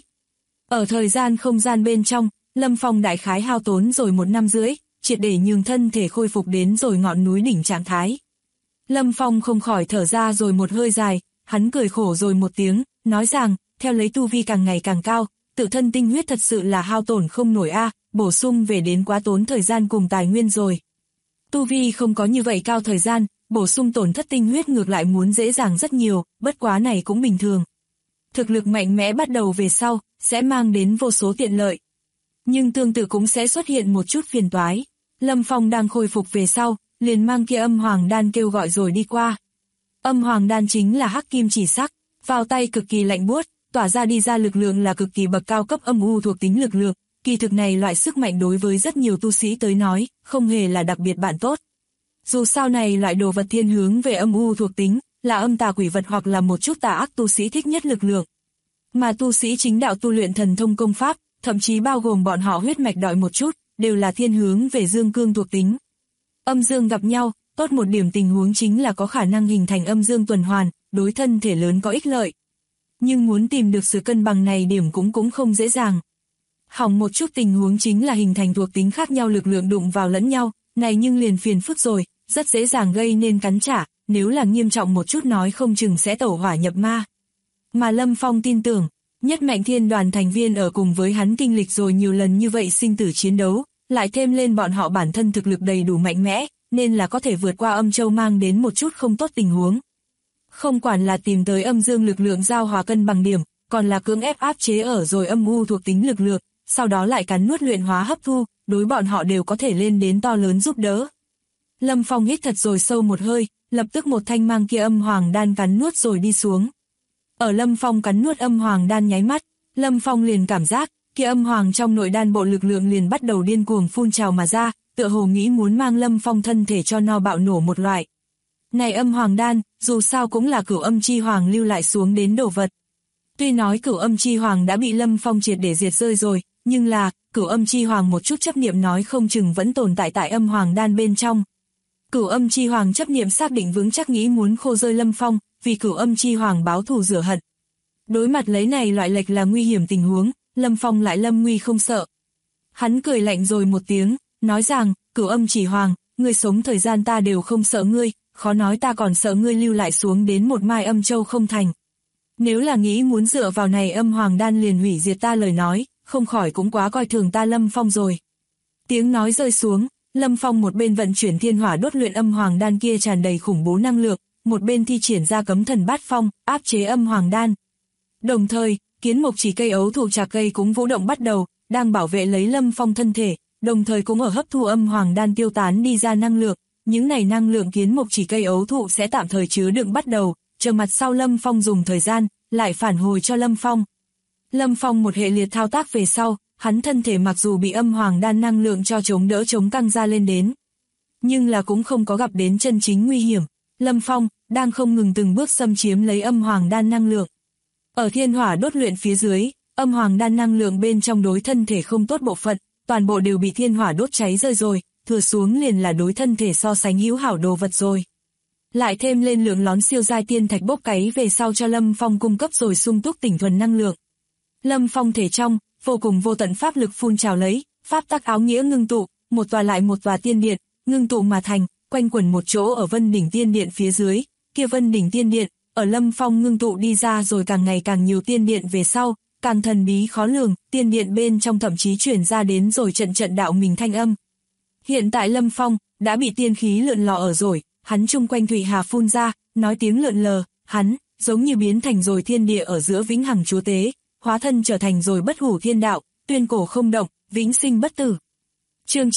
Ở thời gian không gian bên trong, Lâm Phong đại khái hao tốn rồi 1 năm rưỡi, triệt để nhường thân thể khôi phục đến rồi ngọn núi đỉnh trạng thái. Lâm Phong không khỏi thở ra rồi một hơi dài, hắn cười khổ rồi một tiếng, nói rằng, theo lấy tu vi càng ngày càng cao, tự thân tinh huyết thật sự là hao tổn không nổi bổ sung về đến quá tốn thời gian cùng tài nguyên rồi. Tu vi không có như vậy cao thời gian, bổ sung tổn thất tinh huyết ngược lại muốn dễ dàng rất nhiều, bất quá này cũng bình thường. Thực lực mạnh mẽ bắt đầu về sau, sẽ mang đến vô số tiện lợi. Nhưng tương tự cũng sẽ xuất hiện một chút phiền toái. Lâm Phong đang khôi phục về sau, liền mang kia âm hoàng đan kêu gọi rồi đi qua. Âm hoàng đan chính là hắc kim chỉ sắc, vào tay cực kỳ lạnh buốt, tỏa ra đi ra lực lượng là cực kỳ bậc cao cấp âm u thuộc tính lực lượng. Kỳ thực này loại sức mạnh đối với rất nhiều tu sĩ tới nói, không hề là đặc biệt bạn tốt. Dù sao này loại đồ vật thiên hướng về âm u thuộc tính, là âm tà quỷ vật hoặc là một chút tà ác tu sĩ thích nhất lực lượng. Mà tu sĩ chính đạo tu luyện thần thông công pháp, thậm chí bao gồm bọn họ huyết mạch đọi một chút, đều là thiên hướng về dương cương thuộc tính. Âm dương gặp nhau, tốt một điểm tình huống chính là có khả năng hình thành âm dương tuần hoàn, đối thân thể lớn có ích lợi. Nhưng muốn tìm được sự cân bằng này điểm cũng không dễ dàng. Hỏng một chút tình huống chính là hình thành thuộc tính khác nhau lực lượng đụng vào lẫn nhau, này nhưng liền phiền phức rồi, rất dễ dàng gây nên cắn trả, nếu là nghiêm trọng một chút nói không chừng sẽ tẩu hỏa nhập ma. Mà Lâm Phong tin tưởng, nhất mạnh thiên đoàn thành viên ở cùng với hắn kinh lịch rồi nhiều lần như vậy sinh tử chiến đấu, lại thêm lên bọn họ bản thân thực lực đầy đủ mạnh mẽ, nên là có thể vượt qua âm châu mang đến một chút không tốt tình huống. Không quản là tìm tới âm dương lực lượng giao hòa cân bằng điểm, còn là cưỡng ép áp chế ở rồi âm u thuộc tính lực lượng, sau đó lại cắn nuốt luyện hóa hấp thu, đối bọn họ đều có thể lên đến to lớn giúp đỡ. Lâm Phong hít thật rồi sâu một hơi, lập tức một thanh mang kia âm hoàng đan cắn nuốt rồi đi xuống. Ở Lâm Phong cắn nuốt âm hoàng đan nháy mắt, Lâm Phong liền cảm giác, kia âm hoàng trong nội đan bộ lực lượng liền bắt đầu điên cuồng phun trào mà ra, tựa hồ nghĩ muốn mang Lâm Phong thân thể cho no bạo nổ một loại. Này âm hoàng đan, dù sao cũng là cửu âm chi hoàng lưu lại xuống đến đồ vật. Tuy nói cửu âm chi hoàng đã bị Lâm Phong triệt để diệt rơi rồi, nhưng là, cửu âm chi hoàng một chút chấp niệm nói không chừng vẫn tồn tại tại âm hoàng đan bên trong. Cửu âm chi hoàng chấp niệm xác định vững chắc nghĩ muốn khô rơi Lâm Phong, vì cửu âm chi hoàng báo thù rửa hận. Đối mặt lấy này loại lệch là nguy hiểm tình huống, Lâm Phong lại lâm nguy không sợ. Hắn cười lạnh rồi một tiếng, nói rằng, cửu âm chỉ hoàng, ngươi sống thời gian ta đều không sợ ngươi, khó nói ta còn sợ ngươi lưu lại xuống đến một mai âm châu không thành. Nếu là nghĩ muốn dựa vào này âm hoàng đan liền hủy diệt ta lời nói, không khỏi cũng quá coi thường ta Lâm Phong rồi. Tiếng nói rơi xuống, Lâm Phong một bên vận chuyển thiên hỏa đốt luyện âm hoàng đan kia tràn đầy khủng bố năng lượng, một bên thi triển ra cấm thần bát phong, áp chế âm hoàng đan. Đồng thời, kiến mộc chỉ cây ấu thụ trà cây cũng vũ động bắt đầu, đang bảo vệ lấy Lâm Phong thân thể, đồng thời cũng ở hấp thu âm hoàng đan tiêu tán đi ra năng lượng. Những này năng lượng kiến mộc chỉ cây ấu thụ sẽ tạm thời chứa đựng bắt đầu, chờ mặt sau Lâm Phong dùng thời gian, lại phản hồi cho Lâm Phong. Lâm Phong một hệ liệt thao tác về sau, hắn thân thể mặc dù bị âm hoàng đan năng lượng cho chống đỡ chống căng ra lên đến, nhưng là cũng không có gặp đến chân chính nguy hiểm. Lâm Phong đang không ngừng từng bước xâm chiếm lấy âm hoàng đan năng lượng. Ở thiên hỏa đốt luyện phía dưới, âm hoàng đan năng lượng bên trong đối thân thể không tốt bộ phận, toàn bộ đều bị thiên hỏa đốt cháy rơi rồi, thừa xuống liền là đối thân thể so sánh hữu hảo đồ vật rồi. Lại thêm lên lượng lón siêu giai tiên thạch bốc cáy về sau cho Lâm Phong cung cấp rồi sung túc tỉnh thuần năng lượng. Lâm Phong thể trong, vô cùng vô tận pháp lực phun trào lấy, pháp tắc áo nghĩa ngưng tụ, một tòa lại một tòa tiên điện, ngưng tụ mà thành, quanh quẩn một chỗ ở Vân Đỉnh Tiên Điện phía dưới, kia Vân Đỉnh Tiên Điện, ở Lâm Phong ngưng tụ đi ra rồi càng ngày càng nhiều tiên điện về sau, càng thần bí khó lường, tiên điện bên trong thậm chí chuyển ra đến rồi trận trận đạo mình thanh âm. Hiện tại Lâm Phong đã bị tiên khí lượn lò ở rồi, hắn chung quanh thủy hà phun ra, nói tiếng lượn lờ, hắn giống như biến thành rồi thiên địa ở giữa vĩnh hằng chúa tế, hóa thân trở thành rồi bất hủ thiên đạo, tuyên cổ không động, vĩnh sinh bất tử. Chương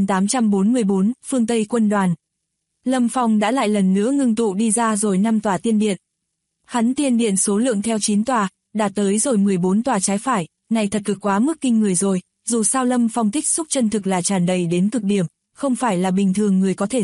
9844, Phương Tây quân đoàn. Lâm Phong đã lại lần nữa ngưng tụ đi ra rồi 5 tòa tiên điện. Hắn tiên điện số lượng theo 9 tòa, đạt tới rồi 14 tòa trái phải, này thật cực quá mức kinh người rồi, dù sao Lâm Phong tích xúc chân thực là tràn đầy đến cực điểm, không phải là bình thường người có thể so,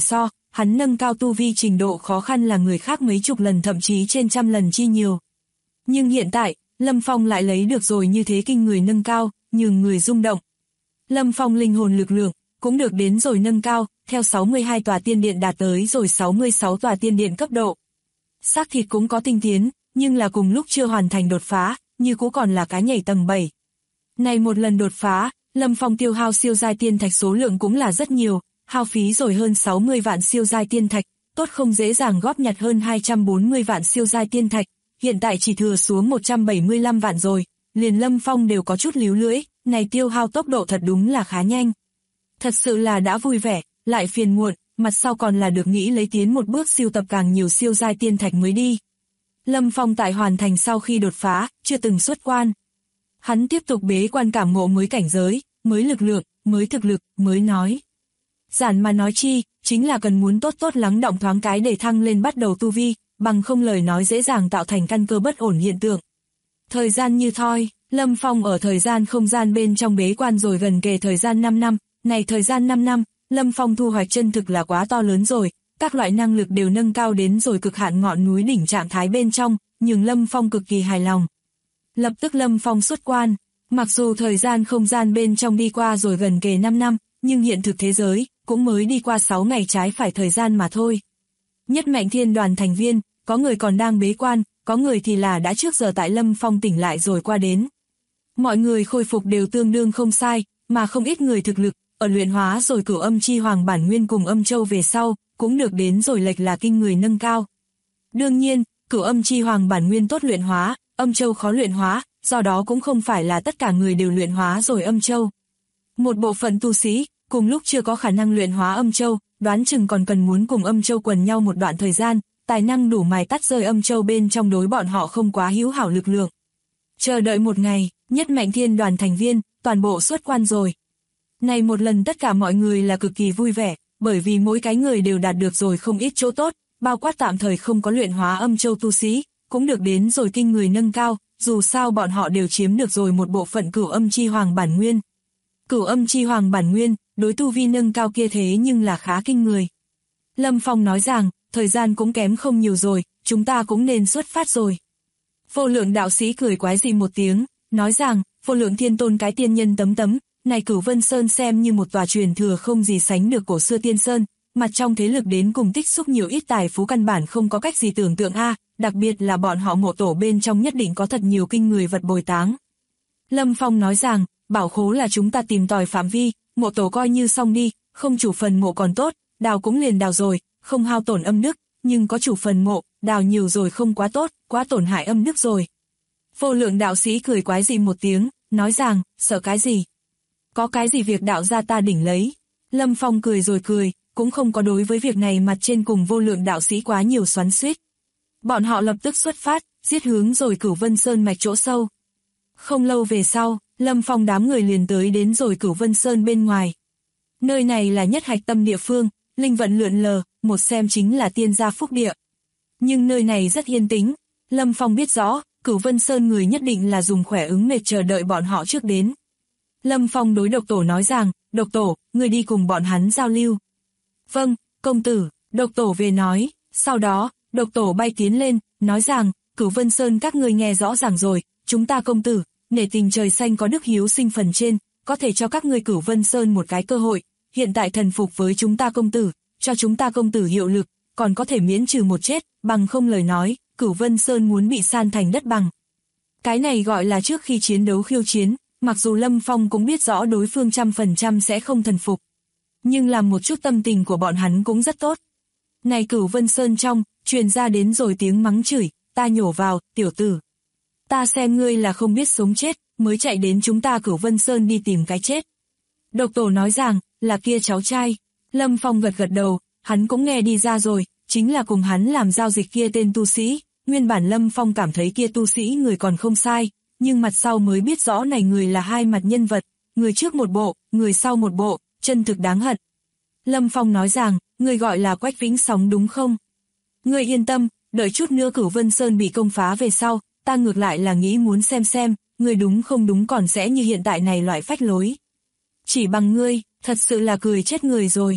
hắn nâng cao tu vi trình độ khó khăn là người khác mấy chục lần thậm chí trên trăm lần chi nhiều. Nhưng hiện tại, Lâm Phong lại lấy được rồi như thế kinh người nâng cao, nhường người rung động. Lâm Phong linh hồn lực lượng, cũng được đến rồi nâng cao, theo 62 tòa tiên điện đạt tới rồi 66 tòa tiên điện cấp độ. Xác thịt cũng có tinh tiến, nhưng là cùng lúc chưa hoàn thành đột phá, như cũ còn là cái nhảy tầng 7. Này một lần đột phá, Lâm Phong tiêu hao siêu giai tiên thạch số lượng cũng là rất nhiều, hao phí rồi hơn 60 vạn siêu giai tiên thạch, tốt không dễ dàng góp nhặt hơn 240 vạn siêu giai tiên thạch, hiện tại chỉ thừa xuống 175 vạn rồi, liền Lâm Phong đều có chút líu lưỡi, này tiêu hao tốc độ thật đúng là khá nhanh. Thật sự là đã vui vẻ, lại phiền muộn, mặt sau còn là được nghĩ lấy tiến một bước siêu tập càng nhiều siêu giai tiên thạch mới đi. Lâm Phong tại hoàn thành sau khi đột phá, chưa từng xuất quan. Hắn tiếp tục bế quan cảm ngộ mới cảnh giới, mới lực lượng, mới thực lực, mới nói. Giản mà nói chi, chính là cần muốn tốt tốt lắng động thoáng cái để thăng lên bắt đầu tu vi, bằng không lời nói dễ dàng tạo thành căn cơ bất ổn hiện tượng. Thời gian như thoi, Lâm Phong ở thời gian không gian bên trong bế quan rồi gần kề thời gian 5 năm, này thời gian 5 năm, Lâm Phong thu hoạch chân thực là quá to lớn rồi, các loại năng lực đều nâng cao đến rồi cực hạn ngọn núi đỉnh trạng thái bên trong, nhưng Lâm Phong cực kỳ hài lòng. Lập tức Lâm Phong xuất quan, mặc dù thời gian không gian bên trong đi qua rồi gần kề 5 năm, nhưng hiện thực thế giới, cũng mới đi qua 6 ngày trái phải thời gian mà thôi. Nhất Mệnh Thiên đoàn thành viên, có người còn đang bế quan, có người thì là đã trước giờ tại Lâm Phong tỉnh lại rồi qua đến. Mọi người khôi phục đều tương đương không sai, mà không ít người thực lực, ở luyện hóa rồi Cửu Âm Chi Hoàng bản nguyên cùng Âm Châu về sau, cũng được đến rồi lệch là kinh người nâng cao. Đương nhiên, Cửu Âm Chi Hoàng bản nguyên tốt luyện hóa, Âm Châu khó luyện hóa, do đó cũng không phải là tất cả người đều luyện hóa rồi Âm Châu. Một bộ phận tu sĩ, cùng lúc chưa có khả năng luyện hóa Âm Châu, đoán chừng còn cần muốn cùng Âm Châu quần nhau một đoạn thời gian, tài năng đủ mài tắt rơi Âm Châu bên trong đối bọn họ không quá hữu hảo lực lượng. Chờ đợi một ngày, Nhất Mệnh Thiên đoàn thành viên, toàn bộ xuất quan rồi. Này một lần tất cả mọi người là cực kỳ vui vẻ, bởi vì mỗi cái người đều đạt được rồi không ít chỗ tốt, bao quát tạm thời không có luyện hóa Âm Châu tu sĩ, cũng được đến rồi kinh người nâng cao, dù sao bọn họ đều chiếm được rồi một bộ phận Cửu Âm Chi Hoàng bản nguyên. Cửu Âm Chi Hoàng bản nguyên, đối tu vi nâng cao kia thế nhưng là khá kinh người. Lâm Phong nói rằng, thời gian cũng kém không nhiều rồi, chúng ta cũng nên xuất phát rồi. Vô Lượng đạo sĩ cười quái dị một tiếng, nói rằng, Vô Lượng Thiên Tôn cái tiên nhân tấm tấm, này Cửu Vân Sơn xem như một tòa truyền thừa không gì sánh được cổ xưa tiên sơn, mặt trong thế lực đến cùng tích xúc nhiều ít tài phú căn bản không có cách gì tưởng tượng đặc biệt là bọn họ mộ tổ bên trong nhất định có thật nhiều kinh người vật bồi táng. Lâm Phong nói rằng, bảo khố là chúng ta tìm tòi phạm vi, mộ tổ coi như xong đi, không chủ phần mộ còn tốt, đào cũng liền đào rồi, không hao tổn âm đức, nhưng có chủ phần mộ, đào nhiều rồi không quá tốt, quá tổn hại âm đức rồi. Vô Lượng đạo sĩ cười quái dị một tiếng, nói rằng, sợ cái gì? Có cái gì việc đạo gia ta đỉnh lấy? Lâm Phong cười rồi cười, cũng không có đối với việc này mặt trên cùng Vô Lượng đạo sĩ quá nhiều xoắn xuýt. Bọn họ lập tức xuất phát, giết hướng rồi Cửu Vân Sơn mạch chỗ sâu. Không lâu về sau, Lâm Phong đám người liền tới đến rồi Cửu Vân Sơn bên ngoài. Nơi này là nhất hạch tâm địa phương, linh vận lượn lờ, một xem chính là tiên gia phúc địa. Nhưng nơi này rất yên tĩnh, Lâm Phong biết rõ, Cửu Vân Sơn người nhất định là dùng khỏe ứng mệt chờ đợi bọn họ trước đến. Lâm Phong đối Độc Tổ nói rằng, Độc Tổ, người đi cùng bọn hắn giao lưu. Vâng, công tử, Độc Tổ về nói, sau đó, Độc Tổ bay tiến lên, nói rằng, Cửu Vân Sơn các ngươi nghe rõ ràng rồi, chúng ta công tử, nể tình trời xanh có đức hiếu sinh phần trên, có thể cho các ngươi Cửu Vân Sơn một cái cơ hội, hiện tại thần phục với chúng ta công tử, cho chúng ta công tử hiệu lực, còn có thể miễn trừ một chết, bằng không lời nói, Cửu Vân Sơn muốn bị san thành đất bằng. Cái này gọi là trước khi chiến đấu khiêu chiến, mặc dù Lâm Phong cũng biết rõ đối phương 100% sẽ không thần phục. Nhưng làm một chút tâm tình của bọn hắn cũng rất tốt. Này Cửu Vân Sơn trong, truyền ra đến rồi tiếng mắng chửi, ta nhổ vào, tiểu tử. Ta xem ngươi là không biết sống chết, mới chạy đến chúng ta Cửu Vân Sơn đi tìm cái chết. Độc Tổ nói rằng, là kia cháu trai. Lâm Phong gật gật đầu, hắn cũng nghe đi ra rồi, chính là cùng hắn làm giao dịch kia tên tu sĩ. Nguyên bản Lâm Phong cảm thấy kia tu sĩ người còn không sai, nhưng mặt sau mới biết rõ này người là hai mặt nhân vật, người trước một bộ, người sau một bộ, chân thực đáng hận. Lâm Phong nói rằng, người gọi là Quách Vĩnh Sóng đúng không? Người yên tâm, đợi chút nữa Cửu Vân Sơn bị công phá về sau, ta ngược lại là nghĩ muốn xem, người đúng không đúng còn sẽ như hiện tại này loại phách lối. Chỉ bằng ngươi, thật sự là cười chết người rồi.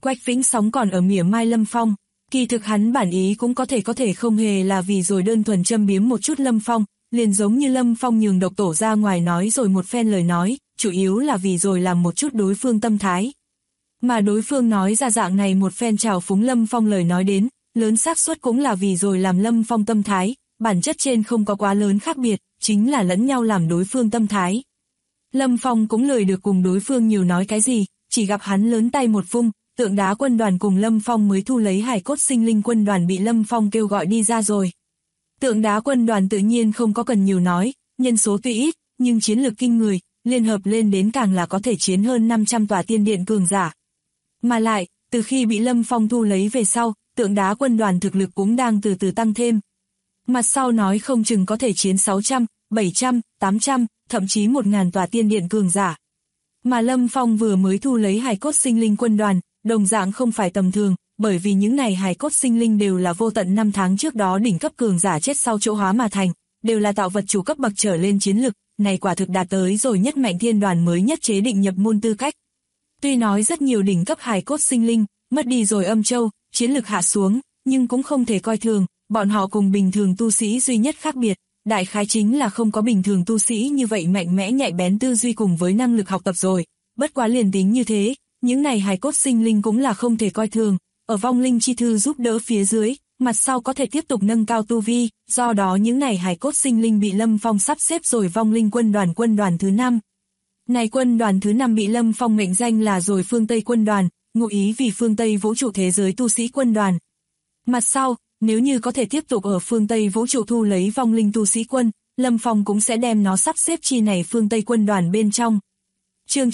Quách Vĩnh Sóng còn ở mỉa mai Lâm Phong, kỳ thực hắn bản ý cũng có thể không hề là vì rồi đơn thuần châm biếm một chút Lâm Phong, liền giống như Lâm Phong nhường độc tổ ra ngoài nói rồi một phen lời nói, chủ yếu là vì rồi làm một chút đối phương tâm thái. Mà đối phương nói ra dạng này một phen trào phúng Lâm Phong lời nói đến, lớn xác suất cũng là vì rồi làm Lâm Phong tâm thái, bản chất trên không có quá lớn khác biệt, chính là lẫn nhau làm đối phương tâm thái. Lâm Phong cũng lười được cùng đối phương nhiều nói cái gì, chỉ gặp hắn lớn tay một vung, tượng đá quân đoàn cùng Lâm Phong mới thu lấy hài cốt sinh linh quân đoàn bị Lâm Phong kêu gọi đi ra rồi. Tượng đá quân đoàn tự nhiên không có cần nhiều nói, nhân số tuy ít, nhưng chiến lược kinh người, liên hợp lên đến càng là có thể chiến hơn 500 tòa tiên điện cường giả. Mà lại, từ khi bị Lâm Phong thu lấy về sau, tượng đá quân đoàn thực lực cũng đang từ từ tăng thêm. Mặt sau nói không chừng có thể chiến 600, 700, 800, thậm chí 1000 tòa tiên điện cường giả. Mà Lâm Phong vừa mới thu lấy hài cốt sinh linh quân đoàn, đồng dạng không phải tầm thường, bởi vì những này hài cốt sinh linh đều là vô tận 5 tháng trước đó đỉnh cấp cường giả chết sau chỗ hóa mà thành, đều là tạo vật chủ cấp bậc trở lên chiến lực, này quả thực đạt tới rồi nhất mạnh thiên đoàn mới nhất chế định nhập môn tư cách. Tuy nói rất nhiều đỉnh cấp hài cốt sinh linh, mất đi rồi Âm Châu, chiến lực hạ xuống, nhưng cũng không thể coi thường, bọn họ cùng bình thường tu sĩ duy nhất khác biệt, đại khái chính là không có bình thường tu sĩ như vậy mạnh mẽ nhạy bén tư duy cùng với năng lực học tập rồi, bất quá liền tính như thế, những này hài cốt sinh linh cũng là không thể coi thường, ở vong linh chi thư giúp đỡ phía dưới, mặt sau có thể tiếp tục nâng cao tu vi, do đó những này hài cốt sinh linh bị Lâm Phong sắp xếp rồi vong linh quân đoàn thứ 5. Này quân đoàn thứ 5 bị Lâm Phong mệnh danh là rồi phương Tây quân đoàn, ngụ ý vì phương Tây vũ trụ thế giới tu sĩ quân đoàn. Mặt sau, nếu như có thể tiếp tục ở phương Tây vũ trụ thu lấy vong linh tu sĩ quân, Lâm Phong cũng sẽ đem nó sắp xếp chi này phương Tây quân đoàn bên trong. Chương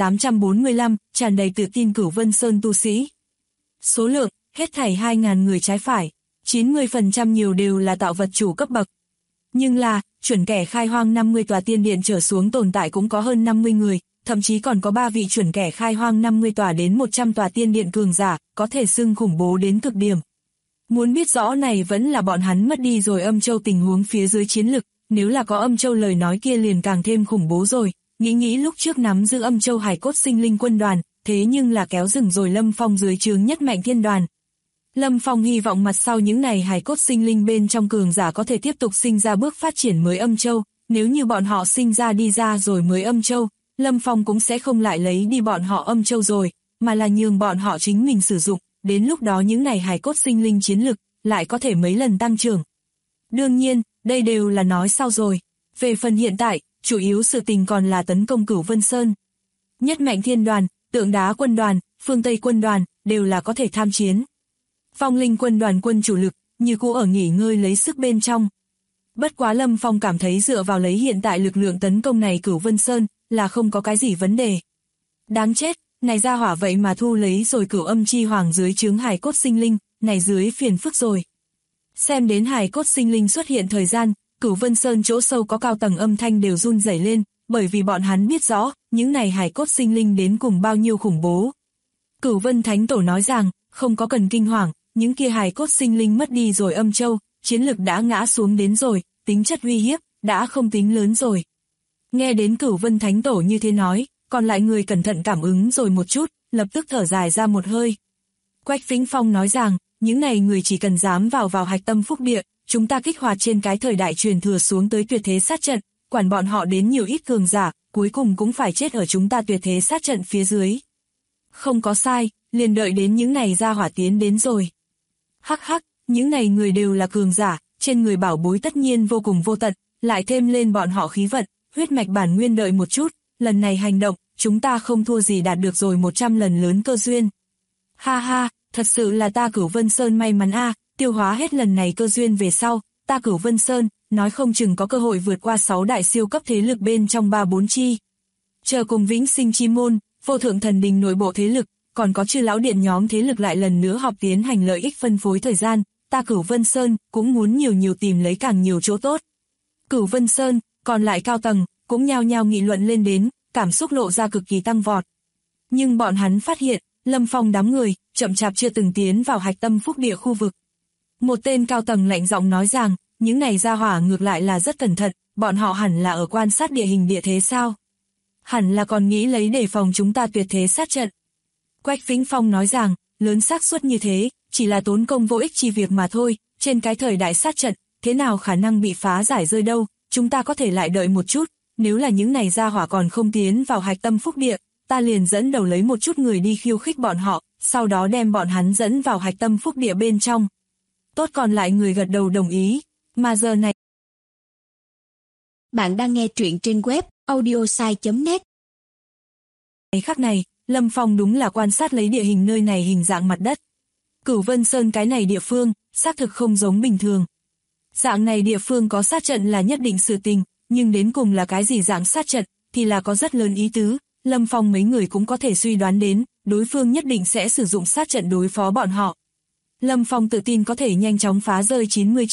9845, tràn đầy tự tin Cửu Vân Sơn tu sĩ. Số lượng, hết thảy 2000 người trái phải, 90% nhiều đều là tạo vật chủ cấp bậc. Nhưng là, chuẩn kẻ khai hoang 50 tòa tiên điện trở xuống tồn tại cũng có hơn 50 người, thậm chí còn có 3 vị chuẩn kẻ khai hoang 50 tòa đến 100 tòa tiên điện cường giả, có thể xưng khủng bố đến cực điểm. Muốn biết rõ này vẫn là bọn hắn mất đi rồi Âm Châu tình huống phía dưới chiến lực, nếu là có Âm Châu lời nói kia liền càng thêm khủng bố rồi, nghĩ lúc trước nắm giữ Âm Châu hài cốt sinh linh quân đoàn, thế nhưng là kéo dừng rồi Lâm Phong dưới trướng nhất mạnh thiên đoàn. Lâm Phong hy vọng mặt sau những này hài cốt sinh linh bên trong cường giả có thể tiếp tục sinh ra bước phát triển mới Âm Châu, nếu như bọn họ sinh ra đi ra rồi mới Âm Châu, Lâm Phong cũng sẽ không lại lấy đi bọn họ Âm Châu rồi, mà là nhường bọn họ chính mình sử dụng, đến lúc đó những này hài cốt sinh linh chiến lực, lại có thể mấy lần tăng trưởng. Đương nhiên, đây đều là nói sau rồi. Về phần hiện tại, chủ yếu sự tình còn là tấn công Cửu Vân Sơn. Nhất mạnh thiên đoàn, tượng đá quân đoàn, phương Tây quân đoàn, đều là có thể tham chiến. Vong linh quân đoàn quân chủ lực, như cũ ở nghỉ ngơi lấy sức bên trong. Bất quá Lâm Phong cảm thấy dựa vào lấy hiện tại lực lượng tấn công này Cửu Vân Sơn, là không có cái gì vấn đề. Đáng chết, này ra hỏa vậy mà thu lấy rồi Cửu Âm Chi Hoàng dưới trướng hài cốt sinh linh, này dưới phiền phức rồi. Xem đến hài cốt sinh linh xuất hiện thời gian, Cửu Vân Sơn chỗ sâu có cao tầng âm thanh đều run rẩy lên, bởi vì bọn hắn biết rõ, những này hài cốt sinh linh đến cùng bao nhiêu khủng bố. Cửu Vân Thánh Tổ nói rằng, không có cần kinh hoàng, những kia hài cốt sinh linh mất đi rồi Âm Châu, chiến lực đã ngã xuống đến rồi, tính chất uy hiếp, đã không tính lớn rồi. Nghe đến Cửu Vân Thánh Tổ như thế nói, còn lại người cẩn thận cảm ứng rồi một chút, lập tức thở dài ra một hơi. Quách Vĩnh Phong nói rằng, những này người chỉ cần dám vào hạch tâm phúc địa, chúng ta kích hoạt trên cái thời đại truyền thừa xuống tới tuyệt thế sát trận, quản bọn họ đến nhiều ít cường giả, cuối cùng cũng phải chết ở chúng ta tuyệt thế sát trận phía dưới. Không có sai, liền đợi đến những này ra hỏa tiến đến rồi. Hắc hắc, những này người đều là cường giả, trên người bảo bối tất nhiên vô cùng vô tận, lại thêm lên bọn họ khí vận, huyết mạch bản nguyên đợi một chút, lần này hành động, chúng ta không thua gì đạt được rồi 100 lần lớn cơ duyên. Ha ha, thật sự là ta Cửu Vân Sơn may mắn a, tiêu hóa hết lần này cơ duyên về sau, ta Cửu Vân Sơn, nói không chừng có cơ hội vượt qua 6 đại siêu cấp thế lực bên trong 3-4 chi. Chờ cùng Vĩnh Sinh Chi Môn, Vô Thượng Thần Đình nội bộ thế lực, còn có Chư Lão Điện nhóm thế lực lại lần nữa họp tiến hành lợi ích phân phối thời gian, ta Cửu Vân Sơn cũng muốn nhiều tìm lấy càng nhiều chỗ tốt. Cửu Vân Sơn, còn lại cao tầng, cũng nhao nhao nghị luận lên đến, cảm xúc lộ ra cực kỳ tăng vọt. Nhưng bọn hắn phát hiện, Lâm Phong đám người, chậm chạp chưa từng tiến vào hạch tâm phúc địa khu vực. Một tên cao tầng lạnh giọng nói rằng, những này ra hỏa ngược lại là rất cẩn thận, bọn họ hẳn là ở quan sát địa hình địa thế sao? Hẳn là còn nghĩ lấy đề phòng chúng ta tuyệt thế sát trận. Quách Vĩnh Phong nói rằng, lớn xác suất như thế, chỉ là tốn công vô ích chi việc mà thôi, trên cái thời đại sát trận, thế nào khả năng bị phá giải rơi đâu, chúng ta có thể lại đợi một chút, nếu là những này gia hỏa còn không tiến vào hạch tâm phúc địa, ta liền dẫn đầu lấy một chút người đi khiêu khích bọn họ, sau đó đem bọn hắn dẫn vào hạch tâm phúc địa bên trong. Tốt, còn lại người gật đầu đồng ý, mà giờ này. Bạn đang nghe truyện trên web audiosai.net. Khắc này, Lâm Phong đúng là quan sát lấy địa hình nơi này hình dạng mặt đất. Cửu Vân Sơn cái này địa phương, xác thực không giống bình thường. Dạng này địa phương có sát trận là nhất định sự tình, nhưng đến cùng là cái gì dạng sát trận, thì là có rất lớn ý tứ. Lâm Phong mấy người cũng có thể suy đoán đến, đối phương nhất định sẽ sử dụng sát trận đối phó bọn họ. Lâm Phong tự tin có thể nhanh chóng phá rơi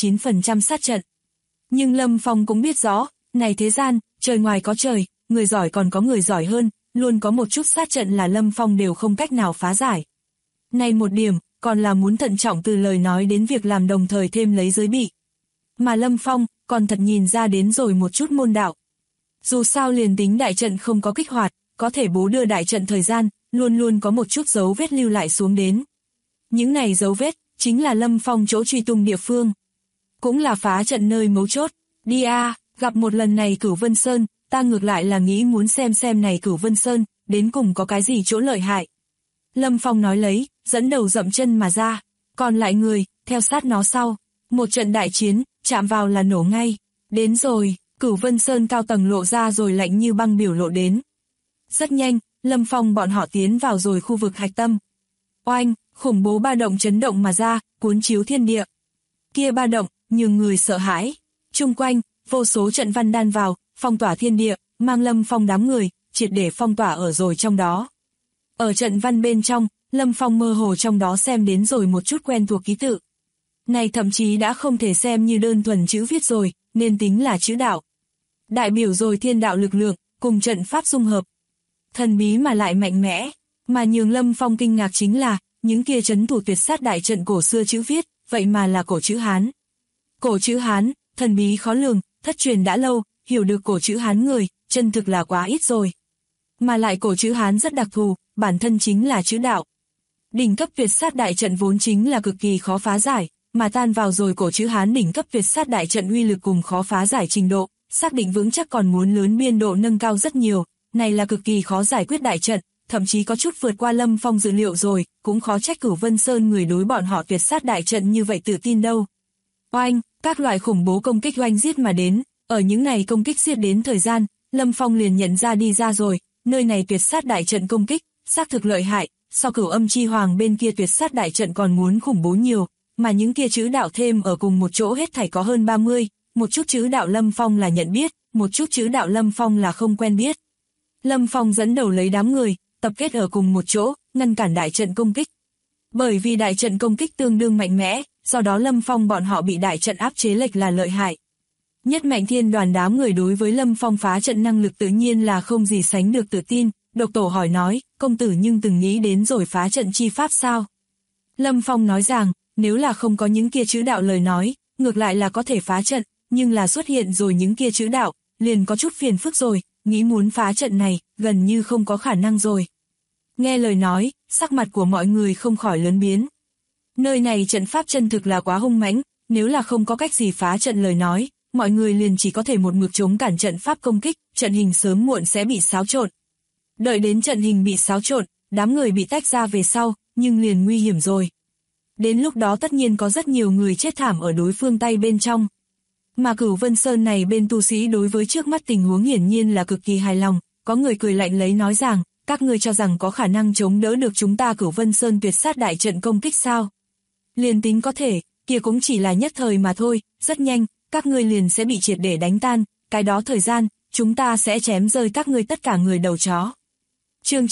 99% sát trận. Nhưng Lâm Phong cũng biết rõ, này thế gian, trời ngoài có trời, người giỏi còn có người giỏi hơn, luôn có một chút sát trận là Lâm Phong đều không cách nào phá giải. Này một điểm, còn là muốn thận trọng từ lời nói đến việc làm đồng thời thêm lấy giới bị. Mà Lâm Phong, còn thật nhìn ra đến rồi một chút môn đạo. Dù sao liền tính đại trận không có kích hoạt, có thể bố đưa đại trận thời gian, luôn luôn có một chút dấu vết lưu lại xuống đến. Những này dấu vết, chính là Lâm Phong chỗ truy tung địa phương. Cũng là phá trận nơi mấu chốt. Đi a, gặp một lần này Cửu Vân Sơn, ta ngược lại là nghĩ muốn xem này Cửu Vân Sơn, đến cùng có cái gì chỗ lợi hại. Lâm Phong nói lấy, dẫn đầu dậm chân mà ra, còn lại người, theo sát nó sau. Một trận đại chiến, chạm vào là nổ ngay. Đến rồi, Cửu Vân Sơn cao tầng lộ ra rồi lạnh như băng biểu lộ đến. Rất nhanh, Lâm Phong bọn họ tiến vào rồi khu vực hạch tâm. Oanh, khủng bố ba động chấn động mà ra, cuốn chiếu thiên địa. Kia ba động, nhường người sợ hãi. Chung quanh, vô số trận văn đan vào, phong tỏa thiên địa, mang Lâm Phong đám người, triệt để phong tỏa ở rồi trong đó. Ở trận văn bên trong, Lâm Phong mơ hồ trong đó xem đến rồi một chút quen thuộc ký tự. Này thậm chí đã không thể xem như đơn thuần chữ viết rồi, nên tính là chữ đạo. Đại biểu rồi thiên đạo lực lượng, cùng trận pháp dung hợp. Thần bí mà lại mạnh mẽ, mà nhường Lâm Phong kinh ngạc chính là, những kia trấn thủ tuyệt sát đại trận cổ xưa chữ viết, vậy mà là cổ chữ Hán. Cổ chữ Hán, thần bí khó lường, thất truyền đã lâu, hiểu được cổ chữ Hán người, chân thực là quá ít rồi. Mà lại cổ chữ Hán rất đặc thù, bản thân chính là chữ đạo. Đỉnh cấp tuyệt sát đại trận vốn chính là cực kỳ khó phá giải, mà tan vào rồi cổ chữ Hán đỉnh cấp tuyệt sát đại trận uy lực cùng khó phá giải trình độ, xác định vững chắc còn muốn lớn biên độ nâng cao rất nhiều, này là cực kỳ khó giải quyết đại trận, thậm chí có chút vượt qua Lâm Phong dự liệu rồi, cũng khó trách Cửu Vân Sơn người đối bọn họ tuyệt sát đại trận như vậy tự tin đâu. Oanh, các loại khủng bố công kích oanh giết mà đến, ở những này công kích giết đến thời gian, Lâm Phong liền nhận ra đi ra rồi, nơi này tuyệt sát đại trận công kích, xác thực lợi hại, so Cửu Âm Chi Hoàng bên kia tuyệt sát đại trận còn muốn khủng bố nhiều, mà những kia chữ đạo thêm ở cùng một chỗ hết thảy có hơn 30, một chút chữ đạo Lâm Phong là nhận biết, một chút chữ đạo Lâm Phong là không quen biết. Lâm Phong dẫn đầu lấy đám người, tập kết ở cùng một chỗ, ngăn cản đại trận công kích. Bởi vì đại trận công kích tương đương mạnh mẽ, do đó Lâm Phong bọn họ bị đại trận áp chế lệch là lợi hại. Nhất Mạnh Thiên đoàn đám người đối với Lâm Phong phá trận năng lực tự nhiên là không gì sánh được tự tin, Độc Tổ hỏi nói, công tử nhưng từng nghĩ đến rồi phá trận chi pháp sao? Lâm Phong nói rằng, nếu là không có những kia chữ đạo lời nói, ngược lại là có thể phá trận, nhưng là xuất hiện rồi những kia chữ đạo, liền có chút phiền phức rồi, nghĩ muốn phá trận này, gần như không có khả năng rồi. Nghe lời nói, sắc mặt của mọi người không khỏi lớn biến. Nơi này trận pháp chân thực là quá hung mãnh, nếu là không có cách gì phá trận lời nói, mọi người liền chỉ có thể một mực chống cản trận pháp công kích, trận hình sớm muộn sẽ bị xáo trộn. Đợi đến trận hình bị xáo trộn, đám người bị tách ra về sau, nhưng liền nguy hiểm rồi. Đến lúc đó tất nhiên có rất nhiều người chết thảm ở đối phương tay bên trong. Mà Cửu Vân Sơn này bên tu sĩ đối với trước mắt tình huống hiển nhiên là cực kỳ hài lòng, có người cười lạnh lấy nói rằng, các ngươi cho rằng có khả năng chống đỡ được chúng ta Cửu Vân Sơn tuyệt sát đại trận công kích sao? Liền tính có thể, kia cũng chỉ là nhất thời mà thôi, rất nhanh, các ngươi liền sẽ bị triệt để đánh tan, cái đó thời gian, chúng ta sẽ chém rơi các ngươi tất cả người đầu chó. Chương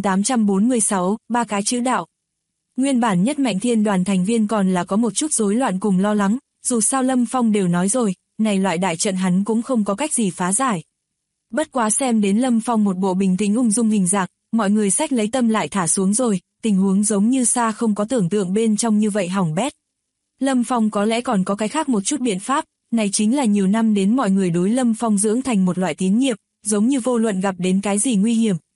9846, ba cái chữ đạo. Nguyên bản Nhất Mạnh Thiên đoàn thành viên còn là có một chút rối loạn cùng lo lắng, dù sao Lâm Phong đều nói rồi, này loại đại trận hắn cũng không có cách gì phá giải. Bất quá xem đến Lâm Phong một bộ bình tĩnh ung dung hình dạng, mọi người xách lấy tâm lại thả xuống rồi, tình huống giống như xa không có tưởng tượng bên trong như vậy hỏng bét. Lâm Phong có lẽ còn có cái khác một chút biện pháp, này chính là nhiều năm đến mọi người đối Lâm Phong dưỡng thành một loại tín nhiệm, giống như vô luận gặp đến cái gì nguy hiểm,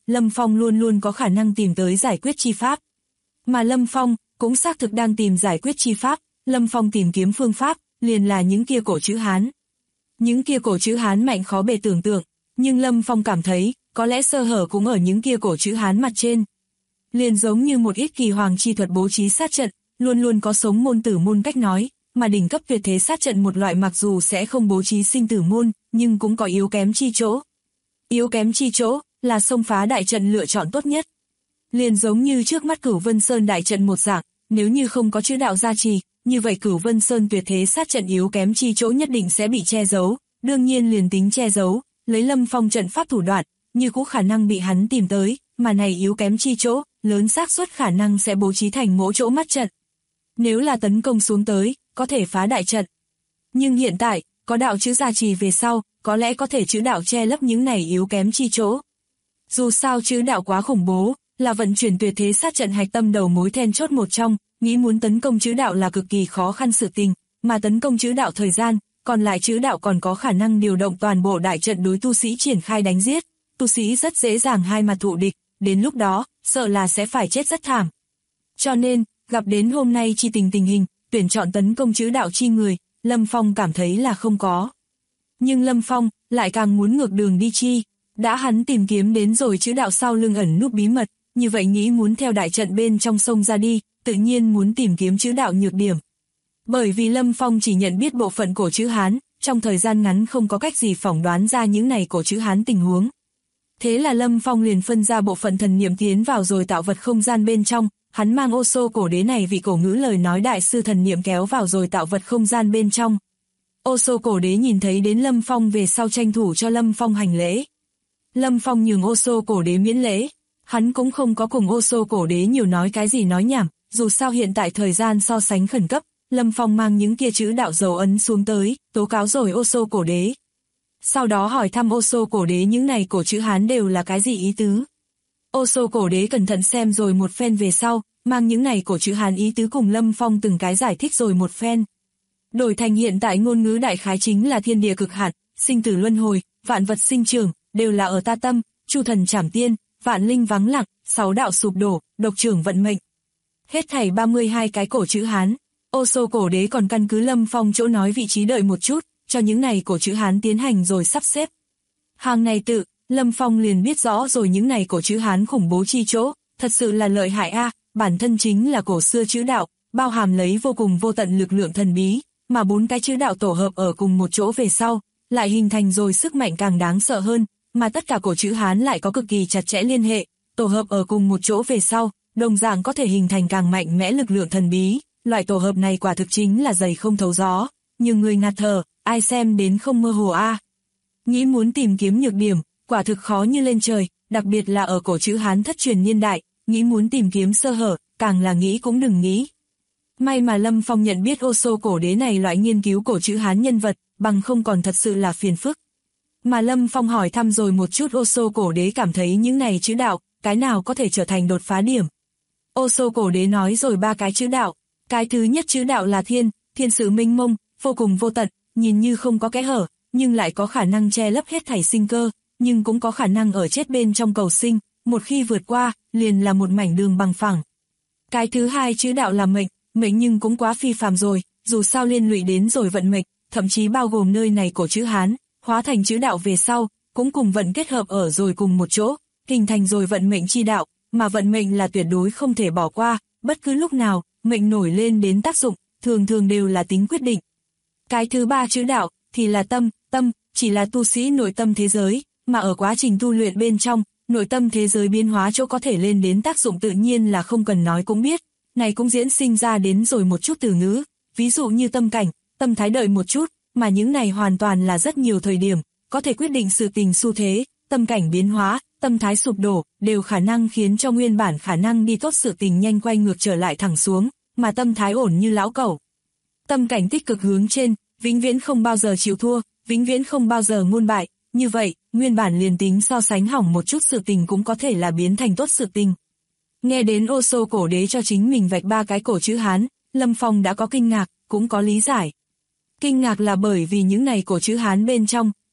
Lâm Phong luôn luôn có khả năng tìm tới giải quyết chi pháp. Mà Lâm Phong cũng xác thực đang tìm giải quyết chi pháp, Lâm Phong tìm kiếm phương pháp, liền là những kia cổ chữ Hán. Những kia cổ chữ Hán mạnh khó bề tưởng tượng, nhưng Lâm Phong cảm thấy, có lẽ sơ hở cũng ở những kia cổ chữ Hán mặt trên. Liền giống như một ít kỳ hoàng chi thuật bố trí sát trận, luôn luôn có sống môn tử môn cách nói, mà đỉnh cấp tuyệt thế sát trận một loại mặc dù sẽ không bố trí sinh tử môn, nhưng cũng có yếu kém chi chỗ. Yếu kém chi chỗ, là xông phá đại trận lựa chọn tốt nhất. Liền giống như trước mắt Cửu Vân Sơn đại trận một dạng, nếu như không có chữ đạo gia trì, như vậy Cửu Vân Sơn tuyệt thế sát trận yếu kém chi chỗ nhất định sẽ bị che giấu, đương nhiên liền tính che giấu, lấy Lâm Phong trận pháp thủ đoạn, như cũng khả năng bị hắn tìm tới, mà này yếu kém chi chỗ, lớn xác suất khả năng sẽ bố trí thành mỗi chỗ mắt trận. Nếu là tấn công xuống tới, có thể phá đại trận. Nhưng hiện tại, có đạo chữ gia trì về sau, có lẽ có thể chữ đạo che lấp những này yếu kém chi chỗ. Dù sao chữ đạo quá khủng bố, là vận chuyển tuyệt thế sát trận hạch tâm đầu mối then chốt một trong, nghĩ muốn tấn công chữ đạo là cực kỳ khó khăn sự tình, mà tấn công chữ đạo thời gian, còn lại chữ đạo còn có khả năng điều động toàn bộ đại trận đối tu sĩ triển khai đánh giết, tu sĩ rất dễ dàng hai mặt thụ địch, đến lúc đó, sợ là sẽ phải chết rất thảm. Cho nên, gặp đến hôm nay chi tình hình, tuyển chọn tấn công chữ đạo chi người, Lâm Phong cảm thấy là không có. Nhưng Lâm Phong lại càng muốn ngược đường đi chi, đã hắn tìm kiếm đến rồi chữ đạo sau lưng ẩn núp bí mật, như vậy nghĩ muốn theo đại trận bên trong sông ra đi, tự nhiên muốn tìm kiếm chữ đạo nhược điểm. Bởi vì Lâm Phong chỉ nhận biết bộ phận cổ chữ Hán, trong thời gian ngắn không có cách gì phỏng đoán ra những này cổ chữ Hán tình huống. Thế là Lâm Phong liền phân ra bộ phận thần niệm tiến vào rồi tạo vật không gian bên trong, hắn mang Ô Sô cổ đế này vì cổ ngữ lời nói đại sư thần niệm kéo vào rồi tạo vật không gian bên trong. Ô Sô cổ đế nhìn thấy đến Lâm Phong về sau tranh thủ cho Lâm Phong hành lễ. Lâm Phong nhường Ô Sô cổ đế miễn lễ, hắn cũng không có cùng Ô Sô cổ đế nhiều nói cái gì nói nhảm, dù sao hiện tại thời gian so sánh khẩn cấp, Lâm Phong mang những kia chữ đạo dấu ấn xuống tới, tố cáo rồi Ô Sô cổ đế. Sau đó hỏi thăm Ô Sô cổ đế những này cổ chữ Hán đều là cái gì ý tứ. Ô Sô cổ đế cẩn thận xem rồi một phen về sau, mang những này cổ chữ Hán ý tứ cùng Lâm Phong từng cái giải thích rồi một phen. Đổi thành hiện tại ngôn ngữ đại khái chính là thiên địa cực hạn, sinh tử luân hồi, vạn vật sinh trưởng, đều là ở ta tâm, chu thần trảm tiên, vạn linh vắng lặng, sáu đạo sụp đổ, độc trưởng vận mệnh. Hết thảy 32 cái cổ chữ Hán, Ô Sô cổ đế còn căn cứ Lâm Phong chỗ nói vị trí đợi một chút, cho những này cổ chữ Hán tiến hành rồi sắp xếp. Hàng này tự, Lâm Phong liền biết rõ rồi những này cổ chữ Hán khủng bố chi chỗ, thật sự là lợi hại a, bản thân chính là cổ xưa chữ đạo, bao hàm lấy vô cùng vô tận lực lượng thần bí, mà 4 cái chữ đạo tổ hợp ở cùng một chỗ về sau, lại hình thành rồi sức mạnh càng đáng sợ hơn, mà tất cả cổ chữ Hán lại có cực kỳ chặt chẽ liên hệ, tổ hợp ở cùng một chỗ về sau, đồng dạng có thể hình thành càng mạnh mẽ lực lượng thần bí, loại tổ hợp này quả thực chính là dày không thấu gió, nhưng người ngạt thở, ai xem đến không mơ hồ a. Nghĩ muốn tìm kiếm nhược điểm, quả thực khó như lên trời, đặc biệt là ở cổ chữ Hán thất truyền niên đại, nghĩ muốn tìm kiếm sơ hở, càng là nghĩ cũng đừng nghĩ. May mà Lâm Phong nhận biết Ô Sô cổ đế này loại nghiên cứu cổ chữ Hán nhân vật, bằng không còn thật sự là phiền phức. Mà Lâm Phong hỏi thăm rồi một chút Ô Sô cổ đế cảm thấy những này chữ đạo, cái nào có thể trở thành đột phá điểm. Ô Sô cổ đế nói rồi 3 cái chữ đạo, cái thứ nhất chữ đạo là thiên, thiên sự mênh mông, vô cùng vô tận, nhìn như không có kẽ hở, nhưng lại có khả năng che lấp hết thảy sinh cơ, nhưng cũng có khả năng ở chết bên trong cầu sinh, một khi vượt qua, liền là một mảnh đường bằng phẳng. Cái thứ hai chữ đạo là mệnh, mệnh nhưng cũng quá phi phàm rồi, dù sao liên lụy đến rồi vận mệnh, thậm chí bao gồm nơi này cổ chữ Hán, hóa thành chữ đạo về sau, cũng cùng vận kết hợp ở rồi cùng một chỗ, hình thành rồi vận mệnh chi đạo, mà vận mệnh là tuyệt đối không thể bỏ qua, bất cứ lúc nào, mệnh nổi lên đến tác dụng, thường thường đều là tính quyết định. Cái thứ ba chữ đạo, thì là tâm, tâm, chỉ là tu sĩ nội tâm thế giới, mà ở quá trình tu luyện bên trong, nội tâm thế giới biến hóa chỗ có thể lên đến tác dụng tự nhiên là không cần nói cũng biết, này cũng diễn sinh ra đến rồi một chút từ ngữ, ví dụ như tâm cảnh, tâm thái đợi một chút, mà những này hoàn toàn là rất nhiều thời điểm, có thể quyết định sự tình xu thế, tâm cảnh biến hóa, tâm thái sụp đổ, đều khả năng khiến cho nguyên bản khả năng đi tốt sự tình nhanh quay ngược trở lại thẳng xuống, mà tâm thái ổn như lão cẩu. Tâm cảnh tích cực hướng trên, vĩnh viễn không bao giờ chịu thua, vĩnh viễn không bao giờ ngôn bại, như vậy, nguyên bản liền tính so sánh hỏng một chút sự tình cũng có thể là biến thành tốt sự tình. Nghe đến Ô Sô cổ đế cho chính mình vạch 3 cái cổ chữ Hán, Lâm Phong đã có kinh ngạc, cũng có lý giải. Kinh ngạc là bởi vì những này cổ chữ Hán bên trong,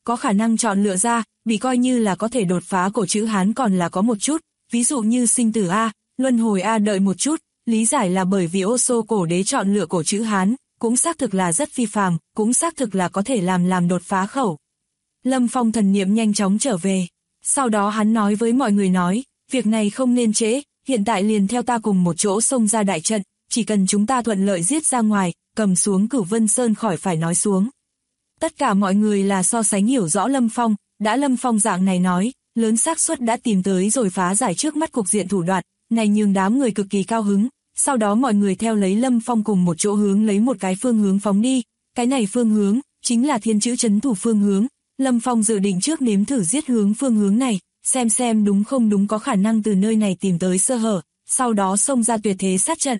có khả năng chọn lựa ra, vì coi như là có thể đột phá cổ chữ Hán còn là có một chút, ví dụ như sinh tử A, luân hồi A đợi một chút, lý giải là bởi vì Ô Xô cổ đế chọn lựa cổ chữ Hán, cũng xác thực là rất phi phàm, cũng xác thực là có thể làm đột phá khẩu. Lâm Phong thần niệm nhanh chóng trở về, sau đó hắn nói với mọi người nói, việc này không nên trễ, hiện tại liền theo ta cùng một chỗ xông ra đại trận, chỉ cần chúng ta thuận lợi giết ra ngoài, cầm xuống Cửu Vân Sơn khỏi phải nói xuống. Tất cả mọi người là so sánh hiểu rõ Lâm Phong, đã Lâm Phong dạng này nói, lớn xác suất đã tìm tới rồi phá giải trước mắt cục diện thủ đoạn, này nhường đám người cực kỳ cao hứng, sau đó mọi người theo lấy Lâm Phong cùng một chỗ hướng lấy một cái phương hướng phóng đi, cái này phương hướng, chính là thiên chữ trấn thủ phương hướng, Lâm Phong dự định trước nếm thử giết hướng phương hướng này, xem đúng không đúng có khả năng từ nơi này tìm tới sơ hở, sau đó xông ra tuyệt thế sát trận.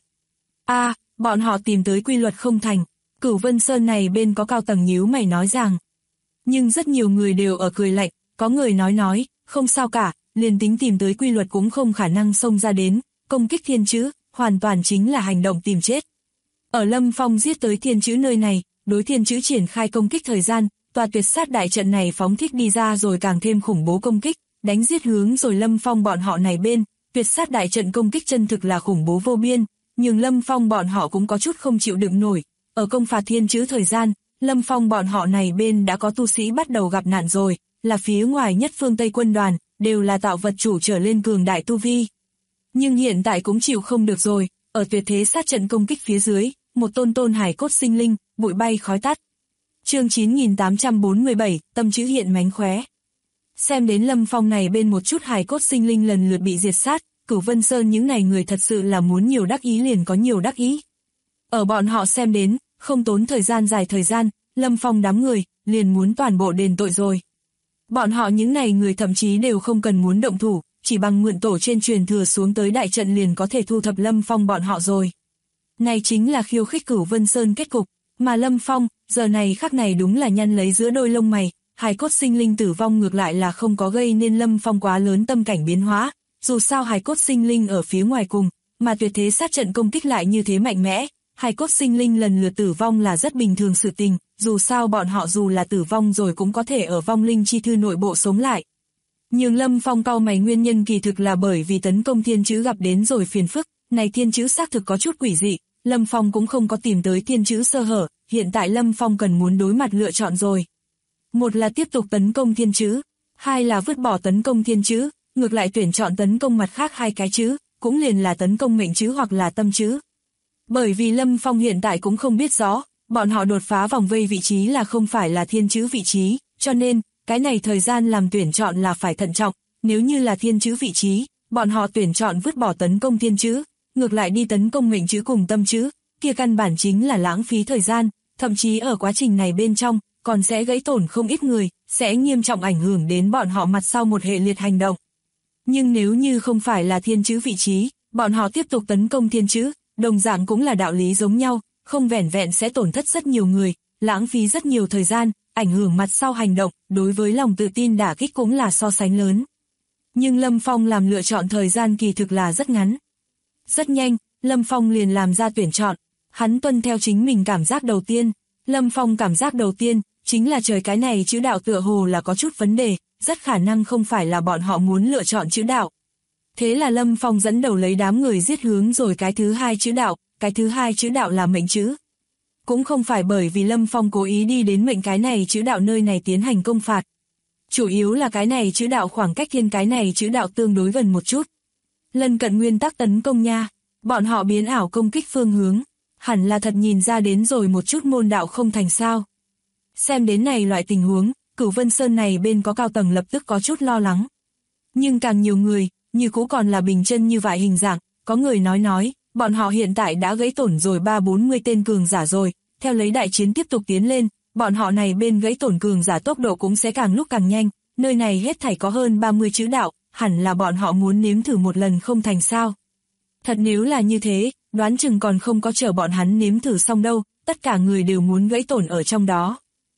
Bọn họ tìm tới quy luật không thành, Cửu Vân Sơn này bên có cao tầng nhíu mày nói rằng. Nhưng rất nhiều người đều ở cười lạnh, có người nói, không sao cả, liền tính tìm tới quy luật cũng không khả năng xông ra đến, công kích thiên chữ, hoàn toàn chính là hành động tìm chết. Ở Lâm Phong giết tới thiên chữ nơi này, đối thiên chữ triển khai công kích thời gian, tòa tuyệt sát đại trận này phóng thích đi ra rồi càng thêm khủng bố công kích, đánh giết hướng rồi Lâm Phong bọn họ này bên, tuyệt sát đại trận công kích chân thực là khủng bố vô biên, nhưng Lâm Phong bọn họ cũng có chút không chịu đựng nổi, ở công phạt thiên chữ thời gian, Lâm Phong bọn họ này bên đã có tu sĩ bắt đầu gặp nạn rồi, là phía ngoài nhất phương Tây quân đoàn, đều là tạo vật chủ trở lên cường đại tu vi. Nhưng hiện tại cũng chịu không được rồi, ở tuyệt thế sát trận công kích phía dưới, một tôn hài cốt sinh linh, bụi bay khói tắt. Chương 9847, tâm chữ hiện mánh khóe. Xem đến Lâm Phong này bên một chút hài cốt sinh linh lần lượt bị diệt sát, Cửu Vân Sơn những này người thật sự là muốn nhiều đắc ý liền có nhiều đắc ý. Ở bọn họ xem đến, không tốn thời gian dài thời gian, Lâm Phong đám người, liền muốn toàn bộ đền tội rồi. Bọn họ những này người thậm chí đều không cần muốn động thủ, chỉ bằng mượn tổ trên truyền thừa xuống tới đại trận liền có thể thu thập Lâm Phong bọn họ rồi. Này chính là khiêu khích Cửu Vân Sơn kết cục, mà Lâm Phong, giờ này khắc này đúng là nhăn lấy giữa đôi lông mày, hài cốt sinh linh tử vong ngược lại là không có gây nên Lâm Phong quá lớn tâm cảnh biến hóa, dù sao hài cốt sinh linh ở phía ngoài cùng, mà tuyệt thế sát trận công kích lại như thế mạnh mẽ, hài cốt sinh linh lần lượt tử vong là rất bình thường sự tình, dù sao bọn họ dù là tử vong rồi cũng có thể ở vong linh chi thư nội bộ sống lại. Nhưng Lâm Phong cau mày nguyên nhân kỳ thực là bởi vì tấn công thiên chữ gặp đến rồi phiền phức, này thiên chữ xác thực có chút quỷ dị, Lâm Phong cũng không có tìm tới thiên chữ sơ hở, hiện tại Lâm Phong cần muốn đối mặt lựa chọn rồi. Một là tiếp tục tấn công thiên chữ, hai là vứt bỏ tấn công thiên chữ, ngược lại tuyển chọn tấn công mặt khác hai cái chữ, cũng liền là tấn công mệnh chữ hoặc là tâm chữ. Bởi vì Lâm Phong hiện tại cũng không biết rõ, bọn họ đột phá vòng vây vị trí là không phải là thiên chữ vị trí, cho nên, cái này thời gian làm tuyển chọn là phải thận trọng, nếu như là thiên chữ vị trí, bọn họ tuyển chọn vứt bỏ tấn công thiên chữ, ngược lại đi tấn công mệnh chữ cùng tâm chữ, kia căn bản chính là lãng phí thời gian, thậm chí ở quá trình này bên trong, còn sẽ gãy tổn không ít người, sẽ nghiêm trọng ảnh hưởng đến bọn họ mặt sau một hệ liệt hành động. Nhưng nếu như không phải là thiên chữ vị trí, bọn họ tiếp tục tấn công thiên chữ, đồng dạng cũng là đạo lý giống nhau, không vẻn vẹn sẽ tổn thất rất nhiều người, lãng phí rất nhiều thời gian, ảnh hưởng mặt sau hành động, đối với lòng tự tin đả kích cũng là so sánh lớn. Nhưng Lâm Phong làm lựa chọn thời gian kỳ thực là rất ngắn. Rất nhanh, Lâm Phong liền làm ra tuyển chọn, hắn tuân theo chính mình cảm giác đầu tiên. Lâm Phong cảm giác đầu tiên, chính là trời cái này chữ đạo tựa hồ là có chút vấn đề, rất khả năng không phải là bọn họ muốn lựa chọn chữ đạo. Thế là Lâm Phong dẫn đầu lấy đám người giết hướng rồi cái thứ hai chữ đạo, cái thứ hai chữ đạo là mệnh chữ. Cũng không phải bởi vì Lâm Phong cố ý đi đến mệnh cái này chữ đạo nơi này tiến hành công phạt. Chủ yếu là cái này chữ đạo khoảng cách thiên cái này chữ đạo tương đối gần một chút. Lân cận nguyên tắc tấn công nha, bọn họ biến ảo công kích phương hướng, hẳn là thật nhìn ra đến rồi một chút môn đạo không thành sao. Xem đến này loại tình huống, Cửu Vân Sơn này bên có cao tầng lập tức có chút lo lắng. Nhưng càng nhiều người, như cũ còn là bình chân như vậy hình dạng, có người nói, bọn họ hiện tại đã gãy tổn rồi 30-40 tên cường giả rồi, theo lấy đại chiến tiếp tục tiến lên, bọn họ này bên gãy tổn cường giả tốc độ cũng sẽ càng lúc càng nhanh, nơi này hết thảy có hơn 30 chữ đạo, hẳn là bọn họ muốn nếm thử một lần không thành sao. Thật nếu là như thế, đoán chừng còn không có chờ bọn hắn nếm thử xong đâu, tất cả người đều muốn gãy tổn ở trong đó.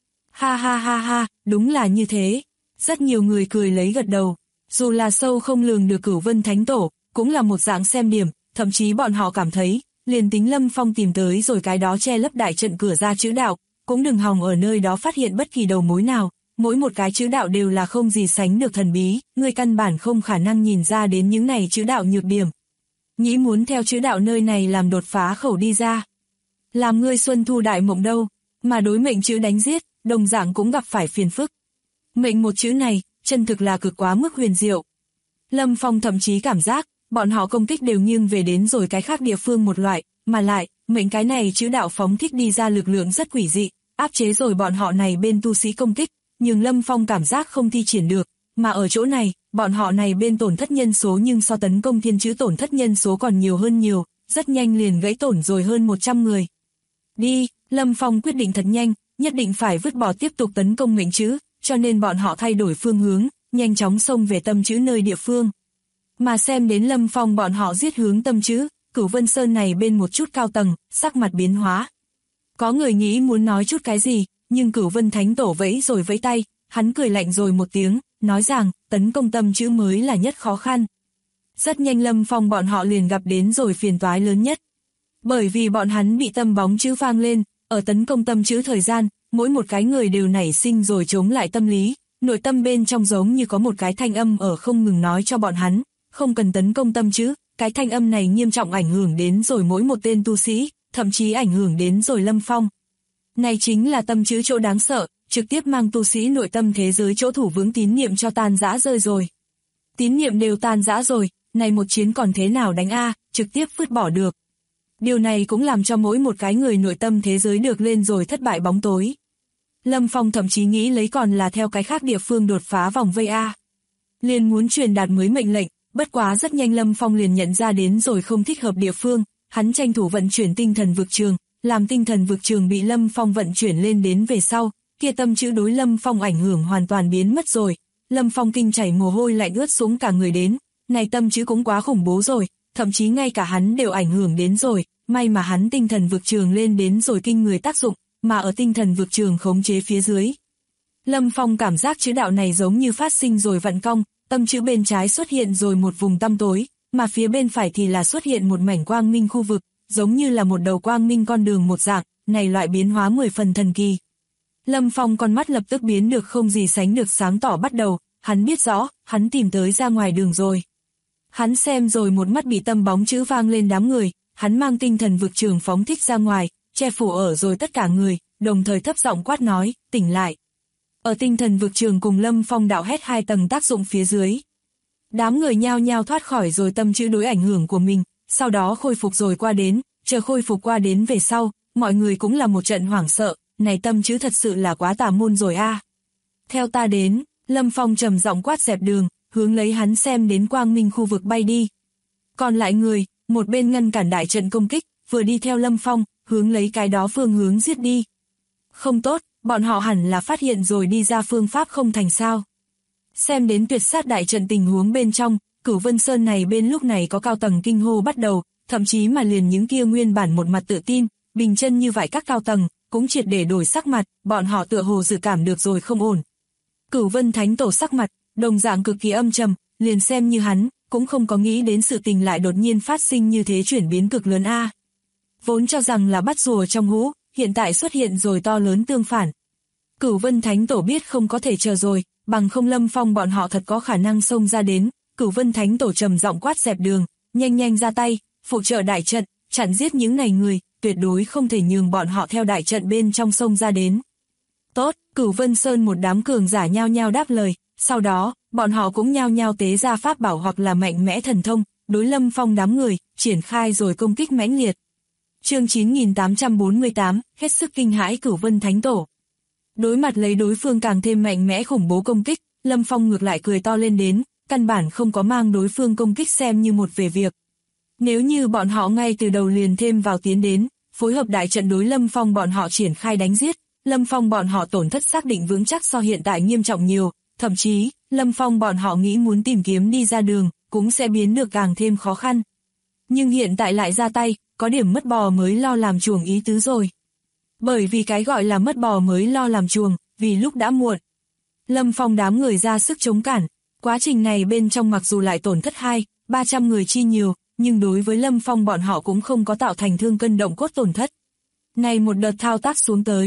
Ha ha ha ha, đúng là như thế. Rất nhiều người cười lấy gật đầu. Dù là sâu không lường được Cửu Vân Thánh Tổ, cũng là một dạng xem điểm, thậm chí bọn họ cảm thấy, liền tính Lâm Phong tìm tới rồi cái đó che lấp đại trận cửa ra chữ đạo, cũng đừng hòng ở nơi đó phát hiện bất kỳ đầu mối nào, mỗi một cái chữ đạo đều là không gì sánh được thần bí, ngươi căn bản không khả năng nhìn ra đến những này chữ đạo nhược điểm. Nghĩ muốn theo chữ đạo nơi này làm đột phá khẩu đi ra. Làm ngươi xuân thu đại mộng đâu, mà đối mệnh chữ đánh giết, đồng dạng cũng gặp phải phiền phức. Mệnh một chữ này, chân thực là cực quá mức huyền diệu. Lâm Phong thậm chí cảm giác, bọn họ công kích đều nghiêng về đến rồi cái khác địa phương một loại, mà lại, mệnh cái này chữ đạo phóng thích đi ra lực lượng rất quỷ dị, áp chế rồi bọn họ này bên tu sĩ công kích, nhưng Lâm Phong cảm giác không thi triển được, mà ở chỗ này, bọn họ này bên tổn thất nhân số nhưng so tấn công thiên chữ tổn thất nhân số còn nhiều hơn nhiều, rất nhanh liền gãy tổn rồi hơn 100 người. Đi, Lâm Phong quyết định thật nhanh, nhất định phải vứt bỏ tiếp tục tấn công mệnh chữ, cho nên bọn họ thay đổi phương hướng, nhanh chóng xông về tâm chữ nơi địa phương. Mà xem đến Lâm Phong bọn họ giết hướng tâm chữ, Cửu Vân Sơn này bên một chút cao tầng, sắc mặt biến hóa. Có người nghĩ muốn nói chút cái gì, nhưng Cửu Vân Thánh Tổ vẫy rồi vẫy tay, hắn cười lạnh rồi một tiếng, nói rằng, tấn công tâm chữ mới là nhất khó khăn. Rất nhanh Lâm Phong bọn họ liền gặp đến rồi phiền toái lớn nhất. Bởi vì bọn hắn bị tâm bóng chữ vang lên, ở tấn công tâm chữ thời gian, mỗi một cái người đều nảy sinh rồi chống lại tâm lý, nội tâm bên trong giống như có một cái thanh âm ở không ngừng nói cho bọn hắn, không cần tấn công tâm chữ, cái thanh âm này nghiêm trọng ảnh hưởng đến rồi mỗi một tên tu sĩ, thậm chí ảnh hưởng đến rồi Lâm Phong. Này chính là tâm chữ chỗ đáng sợ, trực tiếp mang tu sĩ nội tâm thế giới chỗ thủ vững tín niệm cho tan rã rơi rồi. Tín niệm đều tan rã rồi, này một chiến còn thế nào đánh a, trực tiếp vứt bỏ được. Điều này cũng làm cho mỗi một cái người nội tâm thế giới được lên rồi thất bại bóng tối. Lâm Phong thậm chí nghĩ lấy còn là theo cái khác địa phương đột phá vòng vây a. Liền muốn truyền đạt mới mệnh lệnh, bất quá rất nhanh Lâm Phong liền nhận ra đến rồi không thích hợp địa phương, hắn tranh thủ vận chuyển tinh thần vực trường, làm tinh thần vực trường bị Lâm Phong vận chuyển lên đến về sau, kia tâm chữ đối Lâm Phong ảnh hưởng hoàn toàn biến mất rồi. Lâm Phong kinh chảy mồ hôi lạnh ướt xuống cả người đến, này tâm chữ cũng quá khủng bố rồi, thậm chí ngay cả hắn đều ảnh hưởng đến rồi, may mà hắn tinh thần vực trường lên đến rồi kinh người tác dụng, mà ở tinh thần vực trường khống chế phía dưới. Lâm Phong cảm giác chữ đạo này giống như phát sinh rồi vặn cong, tâm chữ bên trái xuất hiện rồi một vùng tăm tối, mà phía bên phải thì là xuất hiện một mảnh quang minh khu vực, giống như là một đầu quang minh con đường một dạng, này loại biến hóa 10 phần thần kỳ. Lâm Phong con mắt lập tức biến được không gì sánh được sáng tỏ bắt đầu, hắn biết rõ, hắn tìm tới ra ngoài đường rồi. Hắn xem rồi một mắt bị tâm bóng chữ vang lên đám người, hắn mang tinh thần vực trường phóng thích ra ngoài, che phủ ở rồi tất cả người, đồng thời thấp giọng quát nói, tỉnh lại. Ở tinh thần vực trường cùng Lâm Phong đạo hét 2 tầng tác dụng phía dưới. Đám người nhao nhao thoát khỏi rồi tâm chữ đối ảnh hưởng của mình, sau đó khôi phục rồi qua đến, chờ khôi phục qua đến về sau, mọi người cũng là một trận hoảng sợ, này tâm chữ thật sự là quá tà môn rồi a. Theo ta đến, Lâm Phong trầm giọng quát dẹp đường, hướng lấy hắn xem đến quang minh khu vực bay đi. Còn lại người, một bên ngăn cản đại trận công kích, vừa đi theo Lâm Phong, hướng lấy cái đó phương hướng giết đi. Không tốt, bọn họ hẳn là phát hiện rồi đi ra phương pháp không thành sao. Xem đến tuyệt sát đại trận tình huống bên trong, Cửu Vân Sơn này bên lúc này có cao tầng kinh hô bắt đầu, thậm chí mà liền những kia nguyên bản một mặt tự tin, bình chân như vậy các cao tầng, cũng triệt để đổi sắc mặt, bọn họ tựa hồ dự cảm được rồi không ổn. Cửu Vân Thánh Tổ sắc mặt, đồng dạng cực kỳ âm trầm, liền xem như hắn, cũng không có nghĩ đến sự tình lại đột nhiên phát sinh như thế chuyển biến cực lớn a. Vốn cho rằng là bắt rùa trong hũ, hiện tại xuất hiện rồi to lớn tương phản. Cửu Vân Thánh Tổ biết không có thể chờ rồi, bằng không Lâm Phong bọn họ thật có khả năng xông ra đến, Cửu Vân Thánh Tổ trầm giọng quát dẹp đường, nhanh nhanh ra tay, phụ trợ đại trận, chặn giết những này người, tuyệt đối không thể nhường bọn họ theo đại trận bên trong xông ra đến. Tốt, Cửu Vân Sơn một đám cường giả nhao nhao đáp lời, sau đó, bọn họ cũng nhao nhao tế ra pháp bảo hoặc là mạnh mẽ thần thông, đối Lâm Phong đám người, triển khai rồi công kích mãnh liệt. Chương 9848, hết sức kinh hãi Cửu Vân Thánh Tổ. Đối mặt lấy đối phương càng thêm mạnh mẽ khủng bố công kích, Lâm Phong ngược lại cười to lên đến, căn bản không có mang đối phương công kích xem như một về việc. Nếu như bọn họ ngay từ đầu liền thêm vào tiến đến, phối hợp đại trận đối Lâm Phong bọn họ triển khai đánh giết, Lâm Phong bọn họ tổn thất xác định vững chắc so hiện tại nghiêm trọng nhiều, thậm chí, Lâm Phong bọn họ nghĩ muốn tìm kiếm đi ra đường, cũng sẽ biến được càng thêm khó khăn. Nhưng hiện tại lại ra tay, có điểm mất bò mới lo làm chuồng ý tứ rồi. Bởi vì cái gọi là mất bò mới lo làm chuồng, vì lúc đã muộn. Lâm Phong đám người ra sức chống cản, quá trình này bên trong mặc dù lại tổn thất 200-300 người chi nhiều, nhưng đối với Lâm Phong bọn họ cũng không có tạo thành thương cân động cốt tổn thất. Này một đợt thao tác xuống tới,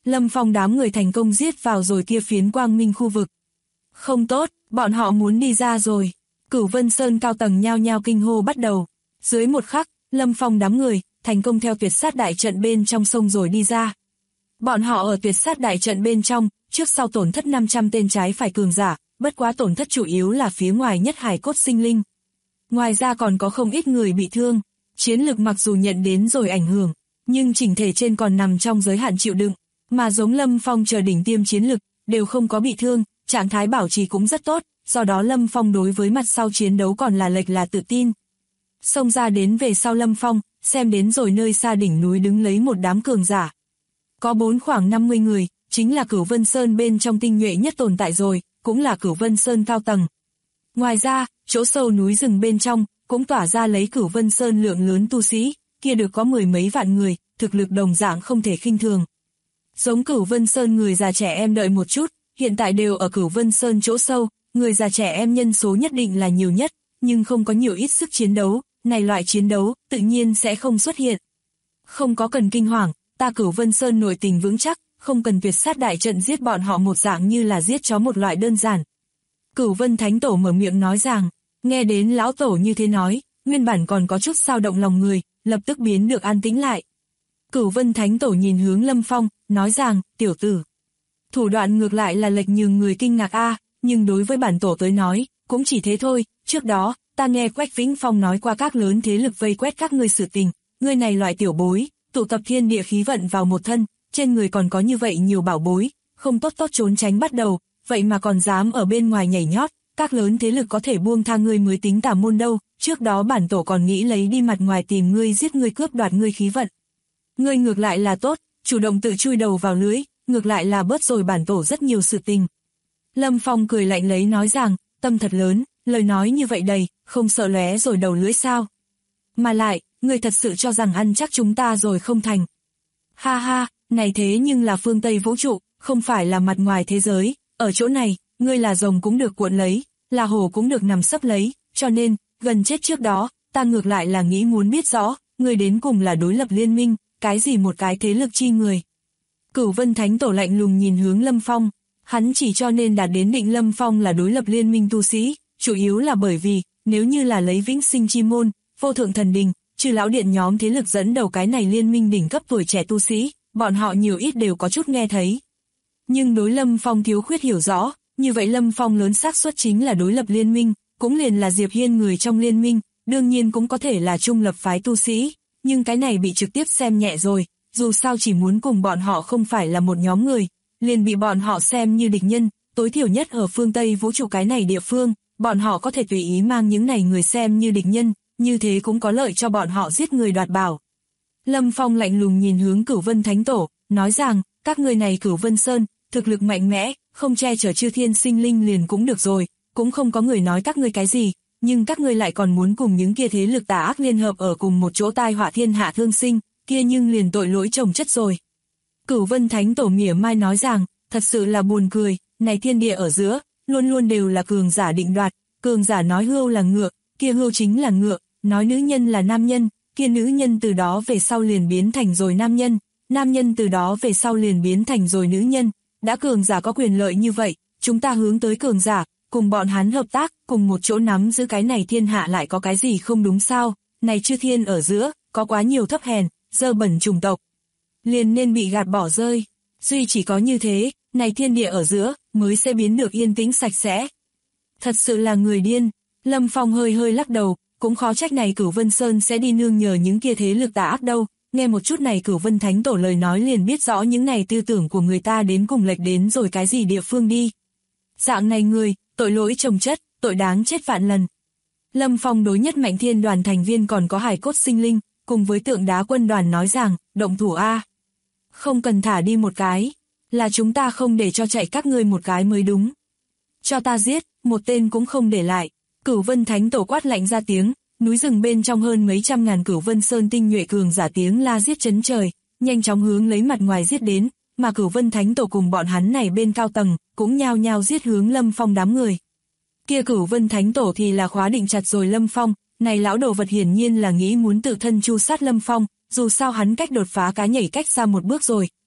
Lâm Phong đám người thành công giết vào rồi kia phiến quang minh khu vực. Không tốt, bọn họ muốn đi ra rồi. Cửu Vân Sơn cao tầng nhao nhao kinh hô bắt đầu. Dưới một khắc, Lâm Phong đám người thành công theo tuyệt sát đại trận bên trong sông rồi đi ra. Bọn họ ở tuyệt sát đại trận bên trong, trước sau tổn thất 500 tên trái phải cường giả, bất quá tổn thất chủ yếu là phía ngoài nhất hải cốt sinh linh. Ngoài ra còn có không ít người bị thương, chiến lực mặc dù nhận đến rồi ảnh hưởng, nhưng chỉnh thể trên còn nằm trong giới hạn chịu đựng, mà giống Lâm Phong chờ đỉnh tiêm chiến lực, đều không có bị thương, trạng thái bảo trì cũng rất tốt, do đó Lâm Phong đối với mặt sau chiến đấu còn là lệch là tự tin. Xông ra đến về sau Lâm Phong, xem đến rồi nơi xa đỉnh núi đứng lấy một đám cường giả. Có khoảng 50 người, chính là Cửu Vân Sơn bên trong tinh nhuệ nhất tồn tại rồi, cũng là Cửu Vân Sơn cao tầng. Ngoài ra, chỗ sâu núi rừng bên trong, cũng tỏa ra lấy Cửu Vân Sơn lượng lớn tu sĩ, kia được có 10 mấy vạn người, thực lực đồng dạng không thể khinh thường. Giống Cửu Vân Sơn người già trẻ em đợi một chút, hiện tại đều ở Cửu Vân Sơn chỗ sâu, người già trẻ em nhân số nhất định là nhiều nhất, nhưng không có nhiều ít sức chiến đấu, này loại chiến đấu tự nhiên sẽ không xuất hiện. Không có cần kinh hoàng, ta Cửu Vân Sơn nội tình vững chắc, không cần tuyệt sát đại trận giết bọn họ một dạng như là giết chó một loại đơn giản. Cửu Vân Thánh Tổ mở miệng nói rằng, nghe đến lão tổ như thế nói, nguyên bản còn có chút sao động lòng người, lập tức biến được an tĩnh lại. Cửu Vân Thánh Tổ nhìn hướng Lâm Phong, nói rằng, tiểu tử. Thủ đoạn ngược lại là lệch nhường người kinh ngạc nhưng đối với bản tổ tới nói, cũng chỉ thế thôi, trước đó, ta nghe Quách Vĩnh Phong nói qua các lớn thế lực vây quét các ngươi sự tình, ngươi này loại tiểu bối, tụ tập thiên địa khí vận vào một thân, trên người còn có như vậy nhiều bảo bối, không tốt trốn tránh bắt đầu, vậy mà còn dám ở bên ngoài nhảy nhót, các lớn thế lực có thể buông tha ngươi mới tính tà môn đâu, trước đó bản tổ còn nghĩ lấy đi mặt ngoài tìm ngươi giết ngươi cướp đoạt ngươi khí vận. Ngươi ngược lại là tốt, chủ động tự chui đầu vào lưới, ngược lại là bớt rồi bản tổ rất nhiều sự tình. Lâm Phong cười lạnh lấy nói rằng, tâm thật lớn, lời nói như vậy đầy, không sợ lóe rồi đầu lưỡi sao. Mà lại, ngươi thật sự cho rằng ăn chắc chúng ta rồi không thành. Ha ha, này thế nhưng là phương Tây vũ trụ, không phải là mặt ngoài thế giới, ở chỗ này, ngươi là rồng cũng được cuộn lấy, là hổ cũng được nằm sấp lấy, cho nên, gần chết trước đó, ta ngược lại là nghĩ muốn biết rõ, ngươi đến cùng là đối lập liên minh, cái gì một cái thế lực chi người. Cửu Vân Thánh Tổ lạnh lùng nhìn hướng Lâm Phong, hắn chỉ cho nên đạt đến định Lâm Phong là đối lập liên minh tu sĩ, chủ yếu là bởi vì, nếu như là lấy Vĩnh Sinh Chi Môn, Vô Thượng Thần Đình, Trừ Lão Điện nhóm thế lực dẫn đầu cái này liên minh đỉnh cấp tuổi trẻ tu sĩ, bọn họ nhiều ít đều có chút nghe thấy. Nhưng đối Lâm Phong thiếu khuyết hiểu rõ, như vậy Lâm Phong lớn xác suất chính là đối lập liên minh, cũng liền là Diệp Hiên người trong liên minh, đương nhiên cũng có thể là trung lập phái tu sĩ, nhưng cái này bị trực tiếp xem nhẹ rồi, dù sao chỉ muốn cùng bọn họ không phải là một nhóm người, liền bị bọn họ xem như địch nhân, tối thiểu nhất ở phương Tây vũ trụ cái này địa phương, bọn họ có thể tùy ý mang những này người xem như địch nhân, như thế cũng có lợi cho bọn họ giết người đoạt bảo. Lâm Phong lạnh lùng nhìn hướng Cửu Vân Thánh Tổ, nói rằng, các người này Cửu Vân Sơn, thực lực mạnh mẽ, không che chở chư thiên sinh linh liền cũng được rồi, cũng không có người nói các ngươi cái gì, nhưng các ngươi lại còn muốn cùng những kia thế lực tà ác liên hợp ở cùng một chỗ tai họa thiên hạ thương sinh, kia nhưng liền tội lỗi chồng chất rồi. Cửu Vân Thánh Tổ mỉa mai nói rằng, thật sự là buồn cười, này thiên địa ở giữa, luôn luôn đều là cường giả định đoạt, cường giả nói hươu là ngựa, kia hươu chính là ngựa, nói nữ nhân là nam nhân, kia nữ nhân từ đó về sau liền biến thành rồi nam nhân, nam nhân từ đó về sau liền biến thành rồi nữ nhân, đã cường giả có quyền lợi như vậy, chúng ta hướng tới cường giả, cùng bọn hắn hợp tác, cùng một chỗ nắm giữ cái này thiên hạ lại có cái gì không đúng sao, này chư thiên ở giữa, có quá nhiều thấp hèn, dơ bẩn chủng tộc, liền nên bị gạt bỏ rơi, duy chỉ có như thế, này thiên địa ở giữa, mới sẽ biến được yên tĩnh sạch sẽ. Thật sự là người điên, Lâm Phong hơi lắc đầu, cũng khó trách này Cửu Vân Sơn sẽ đi nương nhờ những kia thế lực tà ác đâu, nghe một chút này Cửu Vân Thánh Tổ lời nói liền biết rõ những này tư tưởng của người ta đến cùng lệch đến rồi cái gì địa phương đi. Dạng này người, tội lỗi chồng chất, tội đáng chết vạn lần. Lâm Phong đối nhất Mạnh Thiên đoàn thành viên còn có Hải Cốt Sinh Linh, cùng với Tượng Đá Quân đoàn nói rằng, động thủ a. Không cần thả đi một cái, là chúng ta không để cho chạy các ngươi một cái mới đúng. Cho ta giết, một tên cũng không để lại. Cửu Vân Thánh Tổ quát lạnh ra tiếng, núi rừng bên trong hơn mấy trăm ngàn Cửu Vân Sơn tinh nhuệ cường giả tiếng la giết chấn trời, nhanh chóng hướng lấy mặt ngoài giết đến, mà Cửu Vân Thánh Tổ cùng bọn hắn này bên cao tầng, cũng nhao nhao giết hướng Lâm Phong đám người. Kia Cửu Vân Thánh Tổ thì là khóa định chặt rồi Lâm Phong, này lão đồ vật hiển nhiên là nghĩ muốn tự thân chu sát Lâm Phong, dù sao hắn cách đột phá cá nhảy cách xa một bước rồi,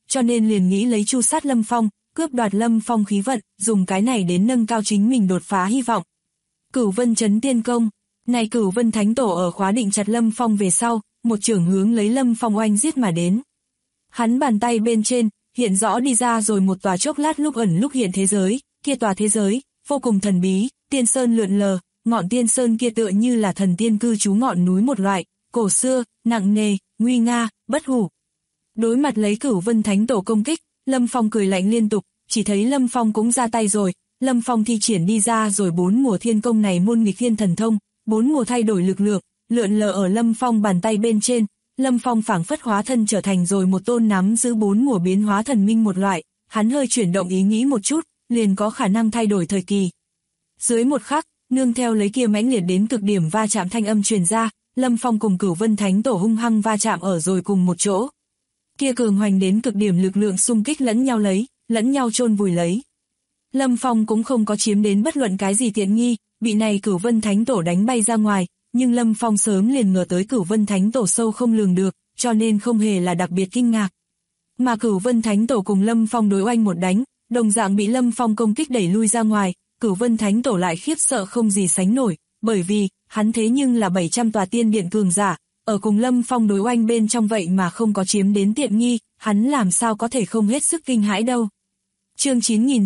cho nên liền nghĩ lấy chu sát Lâm Phong, cướp đoạt Lâm Phong khí vận, dùng cái này đến nâng cao chính mình đột phá hy vọng. Cửu Vân Chấn Tiên Công. Này Cửu Vân Thánh Tổ ở khóa định chặt Lâm Phong về sau, một chưởng hướng lấy Lâm Phong oanh giết mà đến. Hắn bàn tay bên trên, hiện rõ đi ra rồi một tòa chốc lát lúc ẩn lúc hiện thế giới, kia tòa thế giới, vô cùng thần bí, tiên sơn lượn lờ, ngọn tiên sơn kia tựa như là thần tiên cư trú ngọn núi một loại, cổ xưa, nặng nề, nguy nga, bất hủ. Đối mặt lấy Cửu Vân Thánh Tổ công kích, Lâm Phong cười lạnh liên tục, chỉ thấy Lâm Phong cũng ra tay rồi, Lâm Phong thi triển đi ra rồi 4 mùa thiên công này môn nghịch thiên thần thông, 4 mùa thay đổi lực lượng, lượn lờ ở Lâm Phong bàn tay bên trên, Lâm Phong phảng phất hóa thân trở thành rồi một tôn nắm giữ 4 mùa biến hóa thần minh một loại, hắn hơi chuyển động ý nghĩ một chút, liền có khả năng thay đổi thời kỳ. Dưới một khắc, nương theo lấy kia mãnh liệt đến cực điểm va chạm thanh âm truyền ra, Lâm Phong cùng Cửu Vân Thánh Tổ hung hăng va chạm ở rồi cùng một chỗ. Kia cường hoành đến cực điểm lực lượng xung kích lẫn nhau lấy, lẫn nhau chôn vùi lấy. Lâm Phong cũng không có chiếm đến bất luận cái gì tiện nghi, bị này Cửu Vân Thánh Tổ đánh bay ra ngoài, nhưng Lâm Phong sớm liền ngờ tới Cửu Vân Thánh Tổ sâu không lường được, cho nên không hề là đặc biệt kinh ngạc. Mà Cửu Vân Thánh Tổ cùng Lâm Phong đối oanh một đánh, đồng dạng bị Lâm Phong công kích đẩy lui ra ngoài, Cửu Vân Thánh Tổ lại khiếp sợ không gì sánh nổi, bởi vì, hắn thế nhưng là 700 tòa tiên điện cường giả, ở cùng Lâm Phong đối oanh bên trong vậy mà không có chiếm đến tiện nghi, hắn làm sao có thể không hết sức kinh hãi đâu. Chương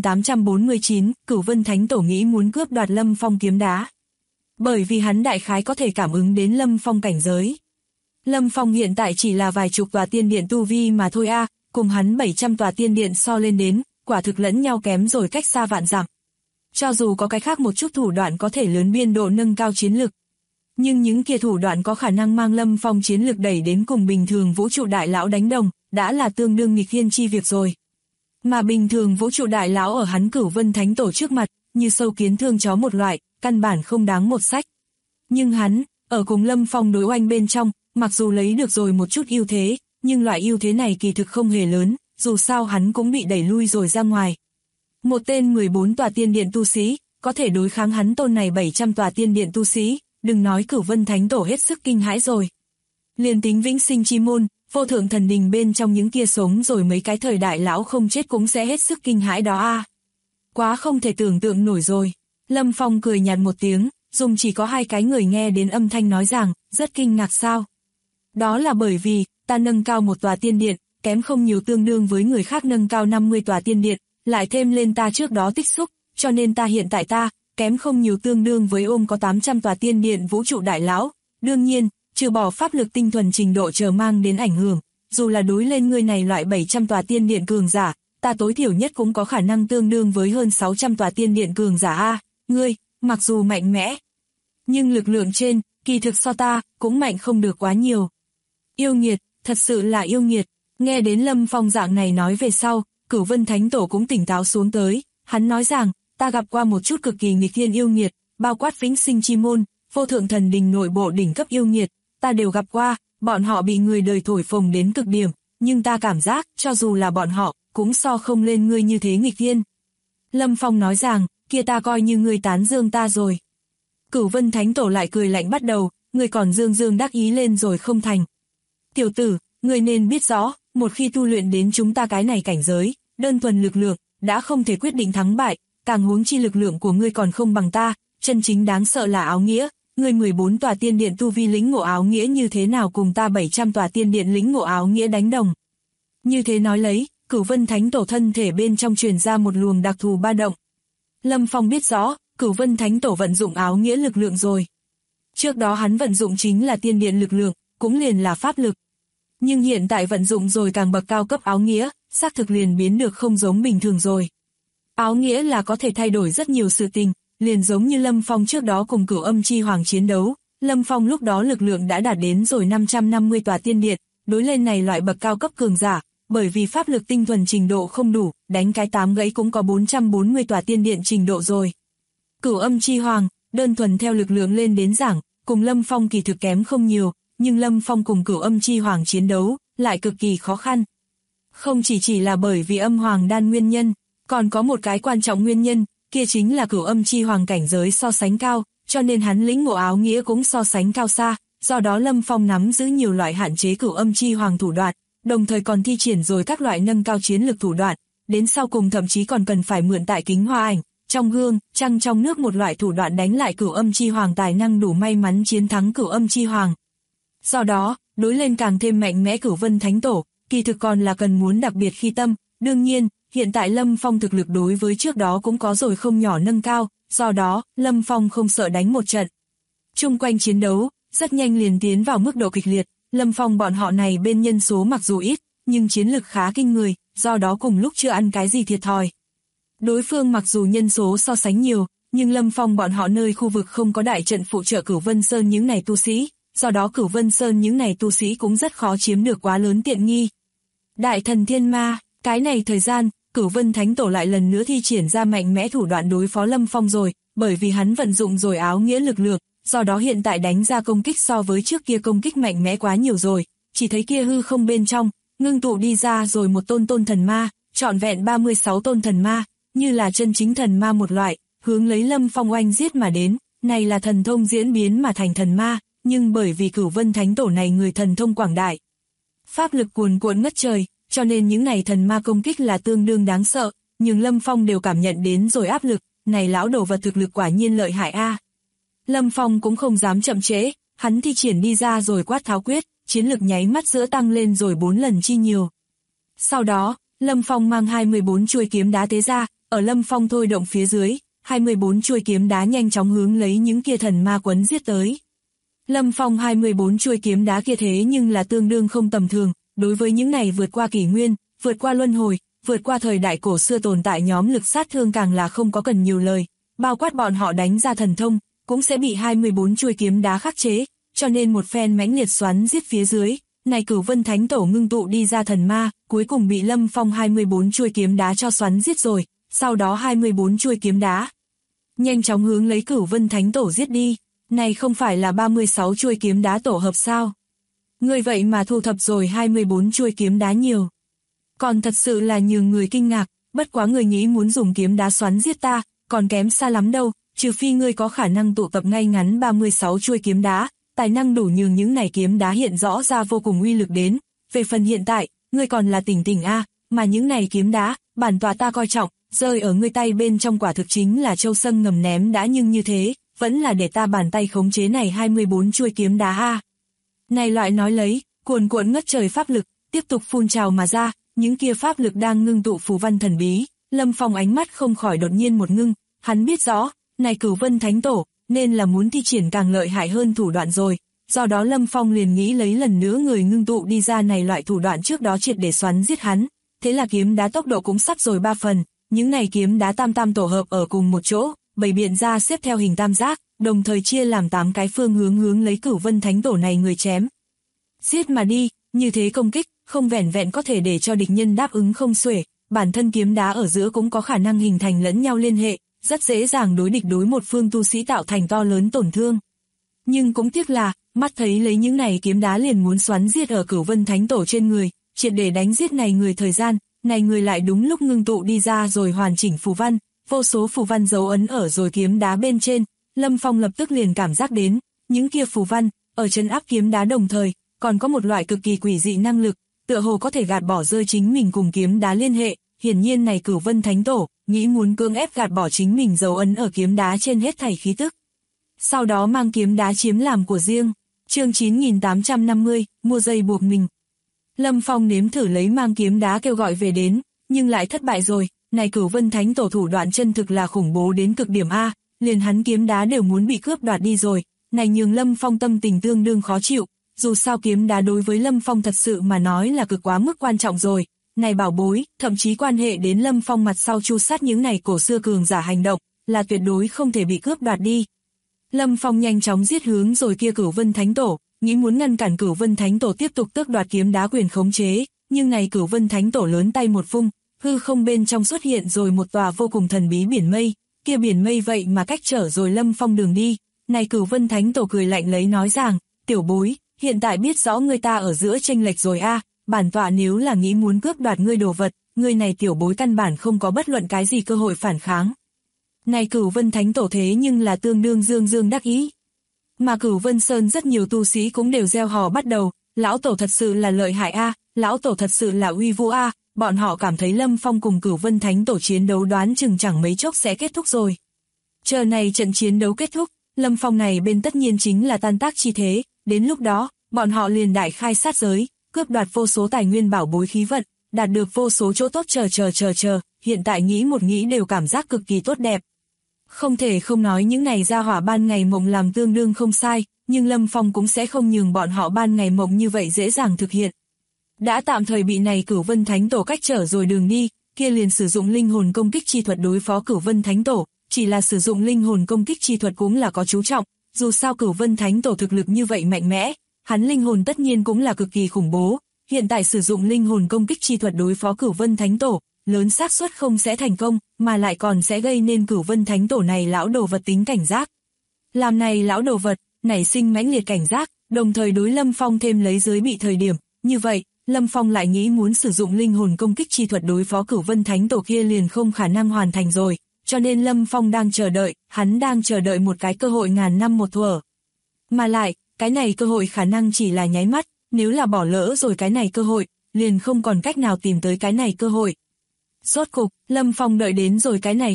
9849, Cửu Vân Thánh Tổ nghĩ muốn cướp đoạt Lâm Phong kiếm đá. Bởi vì hắn đại khái có thể cảm ứng đến Lâm Phong cảnh giới. Lâm Phong hiện tại chỉ là vài chục tòa tiên điện tu vi mà thôi a, cùng hắn 700 tòa tiên điện so lên đến, quả thực lẫn nhau kém rồi cách xa vạn dặm. Cho dù có cái khác một chút thủ đoạn có thể lớn biên độ nâng cao chiến lực, nhưng những kia thủ đoạn có khả năng mang Lâm Phong chiến lực đẩy đến cùng bình thường vũ trụ đại lão đánh đồng, đã là tương đương nghịch thiên chi việc rồi. Mà bình thường vũ trụ đại lão ở hắn Cửu Vân Thánh Tổ trước mặt, như sâu kiến thương chó một loại, căn bản không đáng một sách. Nhưng hắn, ở cùng Lâm Phong đối oanh bên trong, mặc dù lấy được rồi một chút ưu thế, nhưng loại ưu thế này kỳ thực không hề lớn, dù sao hắn cũng bị đẩy lui rồi ra ngoài. Một tên 14 tòa tiên điện tu sĩ, có thể đối kháng hắn tôn này 700 tòa tiên điện tu sĩ, đừng nói Cửu Vân Thánh Tổ hết sức kinh hãi rồi. Liền tính vĩnh sinh chi môn, vô thượng thần đình bên trong những kia sống rồi mấy cái thời đại lão không chết cũng sẽ hết sức kinh hãi đó a. Quá không thể tưởng tượng nổi rồi. Lâm Phong cười nhạt một tiếng, dùng chỉ có 2 cái người nghe đến âm thanh nói rằng, rất kinh ngạc sao. Đó là bởi vì, ta nâng cao một tòa tiên điện, kém không nhiều tương đương với người khác nâng cao 50 tòa tiên điện, lại thêm lên ta trước đó tích xúc, cho nên ta hiện tại kém không nhiều tương đương với ôm có 800 tòa tiên điện vũ trụ đại lão. Đương nhiên, trừ bỏ pháp lực tinh thuần trình độ chờ mang đến ảnh hưởng, dù là đối lên ngươi này loại 700 tòa tiên điện cường giả, ta tối thiểu nhất cũng có khả năng tương đương với hơn 600 tòa tiên điện cường giả a. Ngươi, mặc dù mạnh mẽ, nhưng lực lượng trên, kỳ thực so ta, cũng mạnh không được quá nhiều. Yêu nghiệt, thật sự là yêu nghiệt. Nghe đến Lâm Phong dạng này nói về sau, Cửu Vân Thánh Tổ cũng tỉnh táo xuống tới, hắn nói rằng, ta gặp qua một chút cực kỳ nghịch thiên yêu nghiệt, bao quát vĩnh sinh chi môn, vô thượng thần đình nội bộ đỉnh cấp yêu nghiệt, ta đều gặp qua, bọn họ bị người đời thổi phồng đến cực điểm, nhưng ta cảm giác, cho dù là bọn họ, cũng so không lên ngươi như thế nghịch thiên. Lâm Phong nói rằng, kia ta coi như ngươi tán dương ta rồi. Cửu Vân Thánh Tổ lại cười lạnh bắt đầu, ngươi còn dương dương đắc ý lên rồi không thành. Tiểu tử, ngươi nên biết rõ, một khi tu luyện đến chúng ta cái này cảnh giới, đơn thuần lực lượng, đã không thể quyết định thắng bại, càng huống chi lực lượng của ngươi còn không bằng ta, chân chính đáng sợ là áo nghĩa, ngươi 14 tòa tiên điện tu vi lĩnh ngộ áo nghĩa như thế nào cùng ta 700 tòa tiên điện lĩnh ngộ áo nghĩa đánh đồng. Như thế nói lấy, Cửu Vân Thánh Tổ thân thể bên trong truyền ra một luồng đặc thù ba động. Lâm Phong biết rõ, Cửu Vân Thánh Tổ vận dụng áo nghĩa lực lượng rồi. Trước đó hắn vận dụng chính là tiên điện lực lượng, cũng liền là pháp lực. Nhưng hiện tại vận dụng rồi càng bậc cao cấp áo nghĩa, xác thực liền biến được không giống bình thường rồi. Áo nghĩa là có thể thay đổi rất nhiều sự tình, liền giống như Lâm Phong trước đó cùng Cửu Âm Chi Hoàng chiến đấu, Lâm Phong lúc đó lực lượng đã đạt đến rồi 550 tòa tiên điện, đối lên này loại bậc cao cấp cường giả, bởi vì pháp lực tinh thuần trình độ không đủ, đánh cái 8 gãy cũng có 440 tòa tiên điện trình độ rồi. Cửu Âm Chi Hoàng, đơn thuần theo lực lượng lên đến giảng, cùng Lâm Phong kỳ thực kém không nhiều, nhưng Lâm Phong cùng Cửu Âm Chi Hoàng chiến đấu, lại cực kỳ khó khăn. Không chỉ là bởi vì âm hoàng đan nguyên nhân, còn có một cái quan trọng nguyên nhân, kia chính là Cửu Âm Chi Hoàng cảnh giới so sánh cao, cho nên hắn lĩnh ngộ áo nghĩa cũng so sánh cao xa, do đó Lâm Phong nắm giữ nhiều loại hạn chế Cửu Âm Chi Hoàng thủ đoạn, đồng thời còn thi triển rồi các loại nâng cao chiến lực thủ đoạn, đến sau cùng thậm chí còn cần phải mượn tại kính hoa ảnh, trong gương, trăng trong nước một loại thủ đoạn đánh lại Cửu Âm Chi Hoàng tài năng đủ may mắn chiến thắng Cửu Âm Chi Hoàng. Do đó, đối lên càng thêm mạnh mẽ Cửu Vân Thánh Tổ, kỳ thực còn là cần muốn đặc biệt khi tâm, đương nhiên, hiện tại Lâm Phong thực lực đối với trước đó cũng có rồi không nhỏ nâng cao, do đó, Lâm Phong không sợ đánh một trận. Chung quanh chiến đấu, rất nhanh liền tiến vào mức độ kịch liệt, Lâm Phong bọn họ này bên nhân số mặc dù ít, nhưng chiến lực khá kinh người, do đó cùng lúc chưa ăn cái gì thiệt thòi. Đối phương mặc dù nhân số so sánh nhiều, nhưng Lâm Phong bọn họ nơi khu vực không có đại trận phụ trợ Cửu Vân Sơn những này tu sĩ, do đó Cửu Vân Sơn những này tu sĩ cũng rất khó chiếm được quá lớn tiện nghi. Đại thần thiên ma, cái này thời gian, Cửu Vân Thánh Tổ lại lần nữa thi triển ra mạnh mẽ thủ đoạn đối phó Lâm Phong rồi, bởi vì hắn vận dụng rồi áo nghĩa lực lượng, do đó hiện tại đánh ra công kích so với trước kia công kích mạnh mẽ quá nhiều rồi, chỉ thấy kia hư không bên trong, ngưng tụ đi ra rồi một tôn thần ma, trọn vẹn 36 tôn thần ma, như là chân chính thần ma một loại, hướng lấy Lâm Phong oanh giết mà đến, này là thần thông diễn biến mà thành thần ma, nhưng bởi vì Cửu Vân Thánh Tổ này người thần thông quảng đại, pháp lực cuồn cuộn ngất trời, cho nên những này thần ma công kích là tương đương đáng sợ, nhưng Lâm Phong đều cảm nhận đến rồi áp lực, này lão đồ vật thực lực quả nhiên lợi hại a. Lâm Phong cũng không dám chậm trễ, hắn thi triển đi ra rồi quát tháo quyết, chiến lực nháy mắt giữa tăng lên rồi 4 lần chi nhiều. Sau đó, Lâm Phong mang 24 chuôi kiếm đá tế ra, ở Lâm Phong thôi động phía dưới, 24 chuôi kiếm đá nhanh chóng hướng lấy những kia thần ma quấn giết tới. Lâm Phong 24 chuôi kiếm đá kia thế nhưng là tương đương không tầm thường, đối với những này vượt qua kỷ nguyên, vượt qua luân hồi, vượt qua thời đại cổ xưa tồn tại nhóm lực sát thương càng là không có cần nhiều lời, bao quát bọn họ đánh ra thần thông, cũng sẽ bị 24 chuôi kiếm đá khắc chế, cho nên một phen mãnh liệt xoắn giết phía dưới, này Cửu Vân Thánh Tổ ngưng tụ đi ra thần ma, cuối cùng bị Lâm Phong 24 chuôi kiếm đá cho xoắn giết rồi, sau đó 24 chuôi kiếm đá nhanh chóng hướng lấy Cửu Vân Thánh Tổ giết đi, này không phải là 36 chuôi kiếm đá tổ hợp sao? Người vậy mà thu thập rồi 24 chuôi kiếm đá nhiều. Còn thật sự là nhường người kinh ngạc, bất quá người nghĩ muốn dùng kiếm đá xoắn giết ta, còn kém xa lắm đâu, trừ phi ngươi có khả năng tụ tập ngay ngắn 36 chuôi kiếm đá, tài năng đủ nhường những này kiếm đá hiện rõ ra vô cùng uy lực đến. Về phần hiện tại, ngươi còn là tỉnh tỉnh a, mà những này kiếm đá, bản tọa ta coi trọng, rơi ở ngươi tay bên trong quả thực chính là châu sâm ngầm ném đã, nhưng như thế, vẫn là để ta bàn tay khống chế này 24 chuôi kiếm đá a. Này loại nói lấy, cuồn cuộn ngất trời pháp lực, tiếp tục phun trào mà ra, những kia pháp lực đang ngưng tụ phù văn thần bí, Lâm Phong ánh mắt không khỏi đột nhiên một ngưng, hắn biết rõ, này Cửu Vân Thánh Tổ, nên là muốn thi triển càng lợi hại hơn thủ đoạn rồi, do đó Lâm Phong liền nghĩ lấy lần nữa người ngưng tụ đi ra này loại thủ đoạn trước đó triệt để xoắn giết hắn, thế là kiếm đá tốc độ cũng sắp rồi 3 phần, những này kiếm đá tam tam tổ hợp ở cùng một chỗ, bày biện ra xếp theo hình tam giác, đồng thời chia làm 8 cái phương hướng lấy Cửu Vân Thánh Tổ này người chém. Giết mà đi, như thế công kích, không vẻn vẹn có thể để cho địch nhân đáp ứng không xuể, bản thân kiếm đá ở giữa cũng có khả năng hình thành lẫn nhau liên hệ, rất dễ dàng đối địch đối một phương tu sĩ tạo thành to lớn tổn thương. Nhưng cũng tiếc là, mắt thấy lấy những này kiếm đá liền muốn xoắn giết ở Cửu Vân Thánh Tổ trên người, triệt để đánh giết này người thời gian, này người lại đúng lúc ngưng tụ đi ra rồi hoàn chỉnh phù văn, vô số phù văn dấu ấn ở rồi kiếm đá bên trên, Lâm Phong lập tức liền cảm giác đến, những kia phù văn, ở trấn áp kiếm đá đồng thời, còn có một loại cực kỳ quỷ dị năng lực, tựa hồ có thể gạt bỏ rơi chính mình cùng kiếm đá liên hệ, hiển nhiên này Cửu Vân Thánh Tổ, nghĩ muốn cưỡng ép gạt bỏ chính mình dấu ấn ở kiếm đá trên hết thảy khí tức. Sau đó mang kiếm đá chiếm làm của riêng, chương 9850, mua dây buộc mình. Lâm Phong nếm thử lấy mang kiếm đá kêu gọi về đến, nhưng lại thất bại rồi, này Cửu Vân Thánh Tổ thủ đoạn chân thực là khủng bố đến cực điểm A, liền hắn kiếm đá đều muốn bị cướp đoạt đi rồi, này nhường Lâm Phong tâm tình tương đương khó chịu, dù sao kiếm đá đối với Lâm Phong thật sự mà nói là cực quá mức quan trọng rồi, này bảo bối, thậm chí quan hệ đến Lâm Phong mặt sau chu sát những này cổ xưa cường giả hành động, là tuyệt đối không thể bị cướp đoạt đi. Lâm Phong nhanh chóng giết hướng rồi kia Cửu Vân Thánh Tổ, nghĩ muốn ngăn cản Cửu Vân Thánh Tổ tiếp tục tước đoạt kiếm đá quyền khống chế, nhưng này Cửu Vân Thánh Tổ lớn tay một vung, hư không bên trong xuất hiện rồi một tòa vô cùng thần bí biển mây, kia biển mây vậy mà cách trở rồi Lâm Phong đường đi, này Cửu Vân Thánh Tổ cười lạnh lấy nói rằng, tiểu bối, hiện tại biết rõ người ta ở giữa chênh lệch rồi a, bản tọa nếu là nghĩ muốn cướp đoạt ngươi đồ vật, ngươi này tiểu bối căn bản không có bất luận cái gì cơ hội phản kháng. Này Cửu Vân Thánh Tổ thế nhưng là tương đương dương dương đắc ý. Mà Cửu Vân Sơn rất nhiều tu sĩ cũng đều reo hò bắt đầu, lão tổ thật sự là lợi hại a, lão tổ thật sự là uy vũ a, bọn họ cảm thấy Lâm Phong cùng Cửu Vân Thánh Tổ chiến đấu đoán chừng chẳng mấy chốc sẽ kết thúc rồi. Chờ này trận chiến đấu kết thúc, Lâm Phong này bên tất nhiên chính là tan tác chi thế, đến lúc đó, bọn họ liền đại khai sát giới, cướp đoạt vô số tài nguyên bảo bối khí vận, đạt được vô số chỗ tốt chờ, hiện tại nghĩ một nghĩ đều cảm giác cực kỳ tốt đẹp. Không thể không nói những này ra hỏa ban ngày mộng làm tương đương không sai, nhưng Lâm Phong cũng sẽ không nhường bọn họ ban ngày mộng như vậy dễ dàng thực hiện. Đã tạm thời bị này Cửu Vân Thánh Tổ cách trở rồi đường đi, kia liền sử dụng linh hồn công kích chi thuật đối phó Cửu Vân Thánh Tổ, chỉ là sử dụng linh hồn công kích chi thuật cũng là có chú trọng, dù sao Cửu Vân Thánh Tổ thực lực như vậy mạnh mẽ, hắn linh hồn tất nhiên cũng là cực kỳ khủng bố, hiện tại sử dụng linh hồn công kích chi thuật đối phó Cửu Vân Thánh Tổ, lớn xác suất không sẽ thành công, mà lại còn sẽ gây nên Cửu Vân Thánh Tổ này lão đồ vật tính cảnh giác. Làm này lão đồ vật, nảy sinh mãnh liệt cảnh giác, đồng thời đối Lâm Phong thêm lấy giới bị thời điểm, như vậy, Lâm Phong lại nghĩ muốn sử dụng linh hồn công kích chi thuật đối phó Cửu Vân Thánh Tổ kia liền không khả năng hoàn thành rồi, cho nên Lâm Phong đang chờ đợi, hắn đang chờ đợi một cái cơ hội ngàn năm một thuở. Mà lại, cái này cơ hội khả năng chỉ là nháy mắt, nếu là bỏ lỡ rồi cái này cơ hội, liền không còn cách nào tìm tới cái này cơ hội. Rốt cục, Lâm Phong đợi đến rồi cái này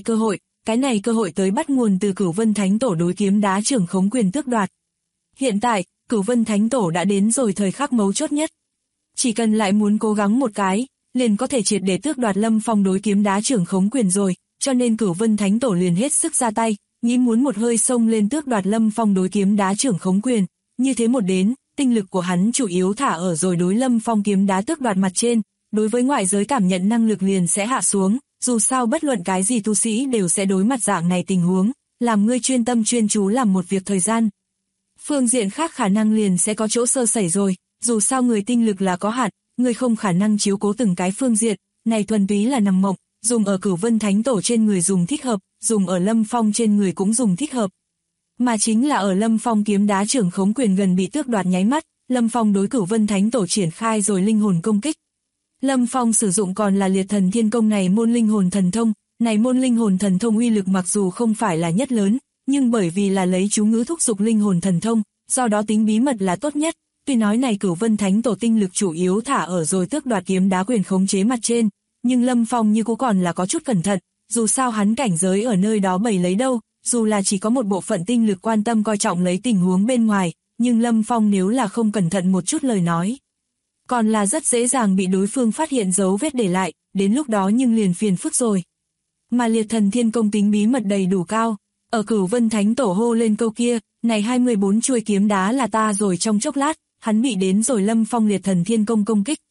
cơ hội tới bắt nguồn từ Cửu Vân Thánh Tổ đối kiếm đá trưởng khống quyền tước đoạt. Hiện tại, Cửu Vân Thánh Tổ đã đến rồi thời khắc mấu chốt nhất. Chỉ cần lại muốn cố gắng một cái, liền có thể triệt để tước đoạt Lâm Phong đối kiếm đá trưởng khống quyền rồi, cho nên Cửu Vân Thánh Tổ liền hết sức ra tay, nghĩ muốn một hơi xông lên tước đoạt Lâm Phong đối kiếm đá trưởng khống quyền. Như thế một đến, tinh lực của hắn chủ yếu thả ở rồi đối Lâm Phong kiếm đá tước đoạt mặt trên, đối với ngoại giới cảm nhận năng lực liền sẽ hạ xuống, dù sao bất luận cái gì tu sĩ đều sẽ đối mặt dạng này tình huống, làm ngươi chuyên tâm chuyên chú làm một việc thời gian. Phương diện khác khả năng liền sẽ có chỗ sơ sẩy rồi, dù sao người tinh lực là có hạn, người không khả năng chiếu cố từng cái phương diện, này thuần túy là nằm mộng, dùng ở Cửu Vân Thánh Tổ trên người dùng thích hợp, dùng ở Lâm Phong trên người cũng dùng thích hợp. Mà chính là ở Lâm Phong kiếm đá trưởng khống quyền gần bị tước đoạt nháy mắt, Lâm Phong đối Cửu Vân Thánh Tổ triển khai rồi linh hồn công kích. Lâm Phong sử dụng còn là Liệt Thần Thiên Công này môn linh hồn thần thông, này môn linh hồn thần thông uy lực mặc dù không phải là nhất lớn, nhưng bởi vì là lấy chú ngữ thúc dục linh hồn thần thông, do đó tính bí mật là tốt nhất. Tuy nói này Cửu Vân Thánh Tổ tinh lực chủ yếu thả ở rồi tước đoạt kiếm đá quyền khống chế mặt trên, nhưng Lâm Phong như cũng còn là có chút cẩn thận, dù sao hắn cảnh giới ở nơi đó bày lấy đâu, dù là chỉ có một bộ phận tinh lực quan tâm coi trọng lấy tình huống bên ngoài, nhưng Lâm Phong nếu là không cẩn thận một chút lời nói, còn là rất dễ dàng bị đối phương phát hiện dấu vết để lại, đến lúc đó nhưng liền phiền phức rồi. Mà Liệt Thần Thiên Công tính bí mật đầy đủ cao, ở Cửu Vân Thánh Tổ hô lên câu kia, này 24 chuôi kiếm đá là ta rồi trong chốc lát, hắn bị đến rồi Lâm Phong Liệt Thần Thiên Công công kích.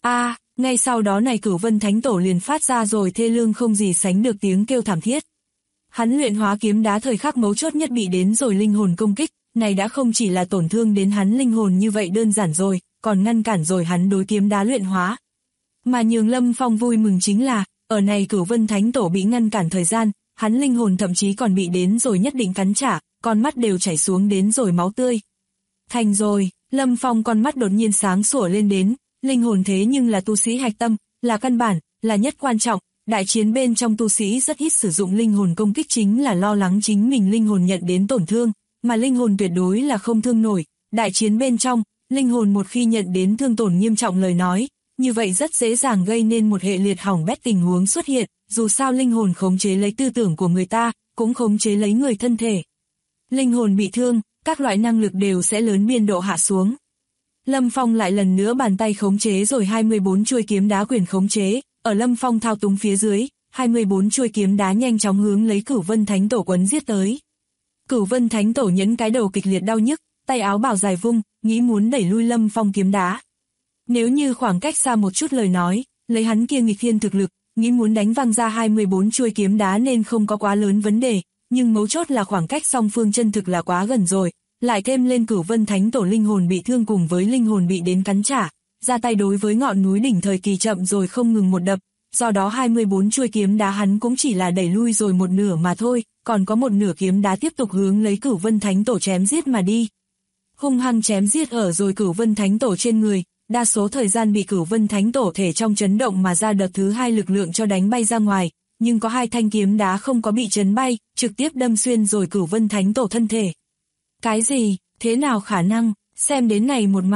Ngay sau đó này Cửu Vân Thánh Tổ liền phát ra rồi thê lương không gì sánh được tiếng kêu thảm thiết. Hắn luyện hóa kiếm đá thời khắc mấu chốt nhất bị đến rồi linh hồn công kích, này đã không chỉ là tổn thương đến hắn linh hồn như vậy đơn giản rồi, còn ngăn cản rồi hắn đối kiếm đá luyện hóa. Mà nhường Lâm Phong vui mừng chính là, ở này Cửu Vân Thánh Tổ bị ngăn cản thời gian, hắn linh hồn thậm chí còn bị đến rồi nhất định cắn trả, con mắt đều chảy xuống đến rồi máu tươi. Thành rồi, Lâm Phong con mắt đột nhiên sáng sủa lên đến, linh hồn thế nhưng là tu sĩ hạch tâm, là căn bản, là nhất quan trọng, đại chiến bên trong tu sĩ rất ít sử dụng linh hồn công kích chính là lo lắng chính mình linh hồn nhận đến tổn thương, mà linh hồn tuyệt đối là không thương nổi, đại chiến bên trong, linh hồn một khi nhận đến thương tổn nghiêm trọng lời nói, như vậy rất dễ dàng gây nên một hệ liệt hỏng bét tình huống xuất hiện, dù sao linh hồn khống chế lấy tư tưởng của người ta, cũng khống chế lấy người thân thể. Linh hồn bị thương, các loại năng lực đều sẽ lớn biên độ hạ xuống. Lâm Phong lại lần nữa bàn tay khống chế rồi 24 chuôi kiếm đá quyền khống chế, ở Lâm Phong thao túng phía dưới, 24 chuôi kiếm đá nhanh chóng hướng lấy Cửu Vân Thánh Tổ quấn giết tới. Cửu Vân Thánh Tổ nhẫn cái đầu kịch liệt đau nhức, tay áo bào dài vung, nghĩ muốn đẩy lui Lâm Phong kiếm đá. Nếu như khoảng cách xa một chút lời nói, lấy hắn kia nghịch thiên thực lực, nghĩ muốn đánh văng ra 24 chuôi kiếm đá nên không có quá lớn vấn đề, nhưng mấu chốt là khoảng cách song phương chân thực là quá gần rồi, lại thêm lên Cửu Vân Thánh Tổ linh hồn bị thương cùng với linh hồn bị đến cắn trả, ra tay đối với ngọn núi đỉnh thời kỳ chậm rồi không ngừng một đập, do đó 24 chuôi kiếm đá hắn cũng chỉ là đẩy lui rồi một nửa mà thôi, còn có một nửa kiếm đá tiếp tục hướng lấy Cửu Vân Thánh Tổ chém giết mà đi. Hung hăng chém giết ở rồi Cửu Vân Thánh Tổ trên người, đa số thời gian bị Cửu Vân Thánh Tổ thể trong chấn động mà ra đợt thứ hai lực lượng cho đánh bay ra ngoài, nhưng có hai thanh kiếm đá không có bị chấn bay, trực tiếp đâm xuyên rồi Cửu Vân Thánh Tổ thân thể. Cái gì? Thế nào khả năng? Xem đến này một màn,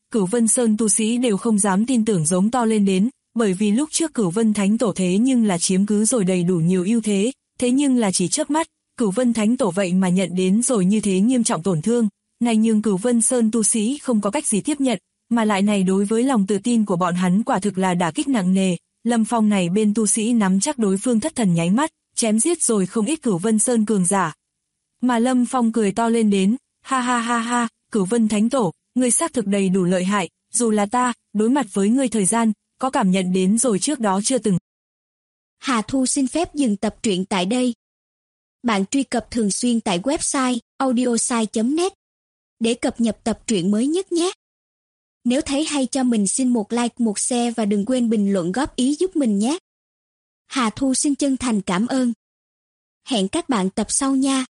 Cửu Vân Sơn tu sĩ đều không dám tin tưởng giống to lên đến, bởi vì lúc trước Cửu Vân Thánh Tổ thế nhưng là chiếm cứ rồi đầy đủ nhiều ưu thế, thế nhưng là chỉ chớp mắt, Cửu Vân Thánh Tổ vậy mà nhận đến rồi như thế nghiêm trọng tổn thương, này nhưng Cửu Vân Sơn tu sĩ không có cách gì tiếp nhận, mà lại này đối với lòng tự tin của bọn hắn quả thực là đả kích nặng nề. Lâm Phong này bên tu sĩ nắm chắc đối phương thất thần nháy mắt, chém giết rồi không ít Cửu Vân Sơn cường giả. Mà Lâm Phong cười to lên đến, ha ha ha ha, Cửu Vân Thánh Tổ, ngươi xác thực đầy đủ lợi hại, dù là ta, đối mặt với ngươi thời gian, có cảm nhận đến rồi trước đó chưa từng. Hà Thu xin phép dừng tập truyện tại đây. Bạn truy cập thường xuyên tại website audiosai.net để cập nhật tập truyện mới nhất nhé. Nếu thấy hay cho mình xin một like, một share và đừng quên bình luận góp ý giúp mình nhé. Hà Thu xin chân thành cảm ơn. Hẹn các bạn tập sau nha.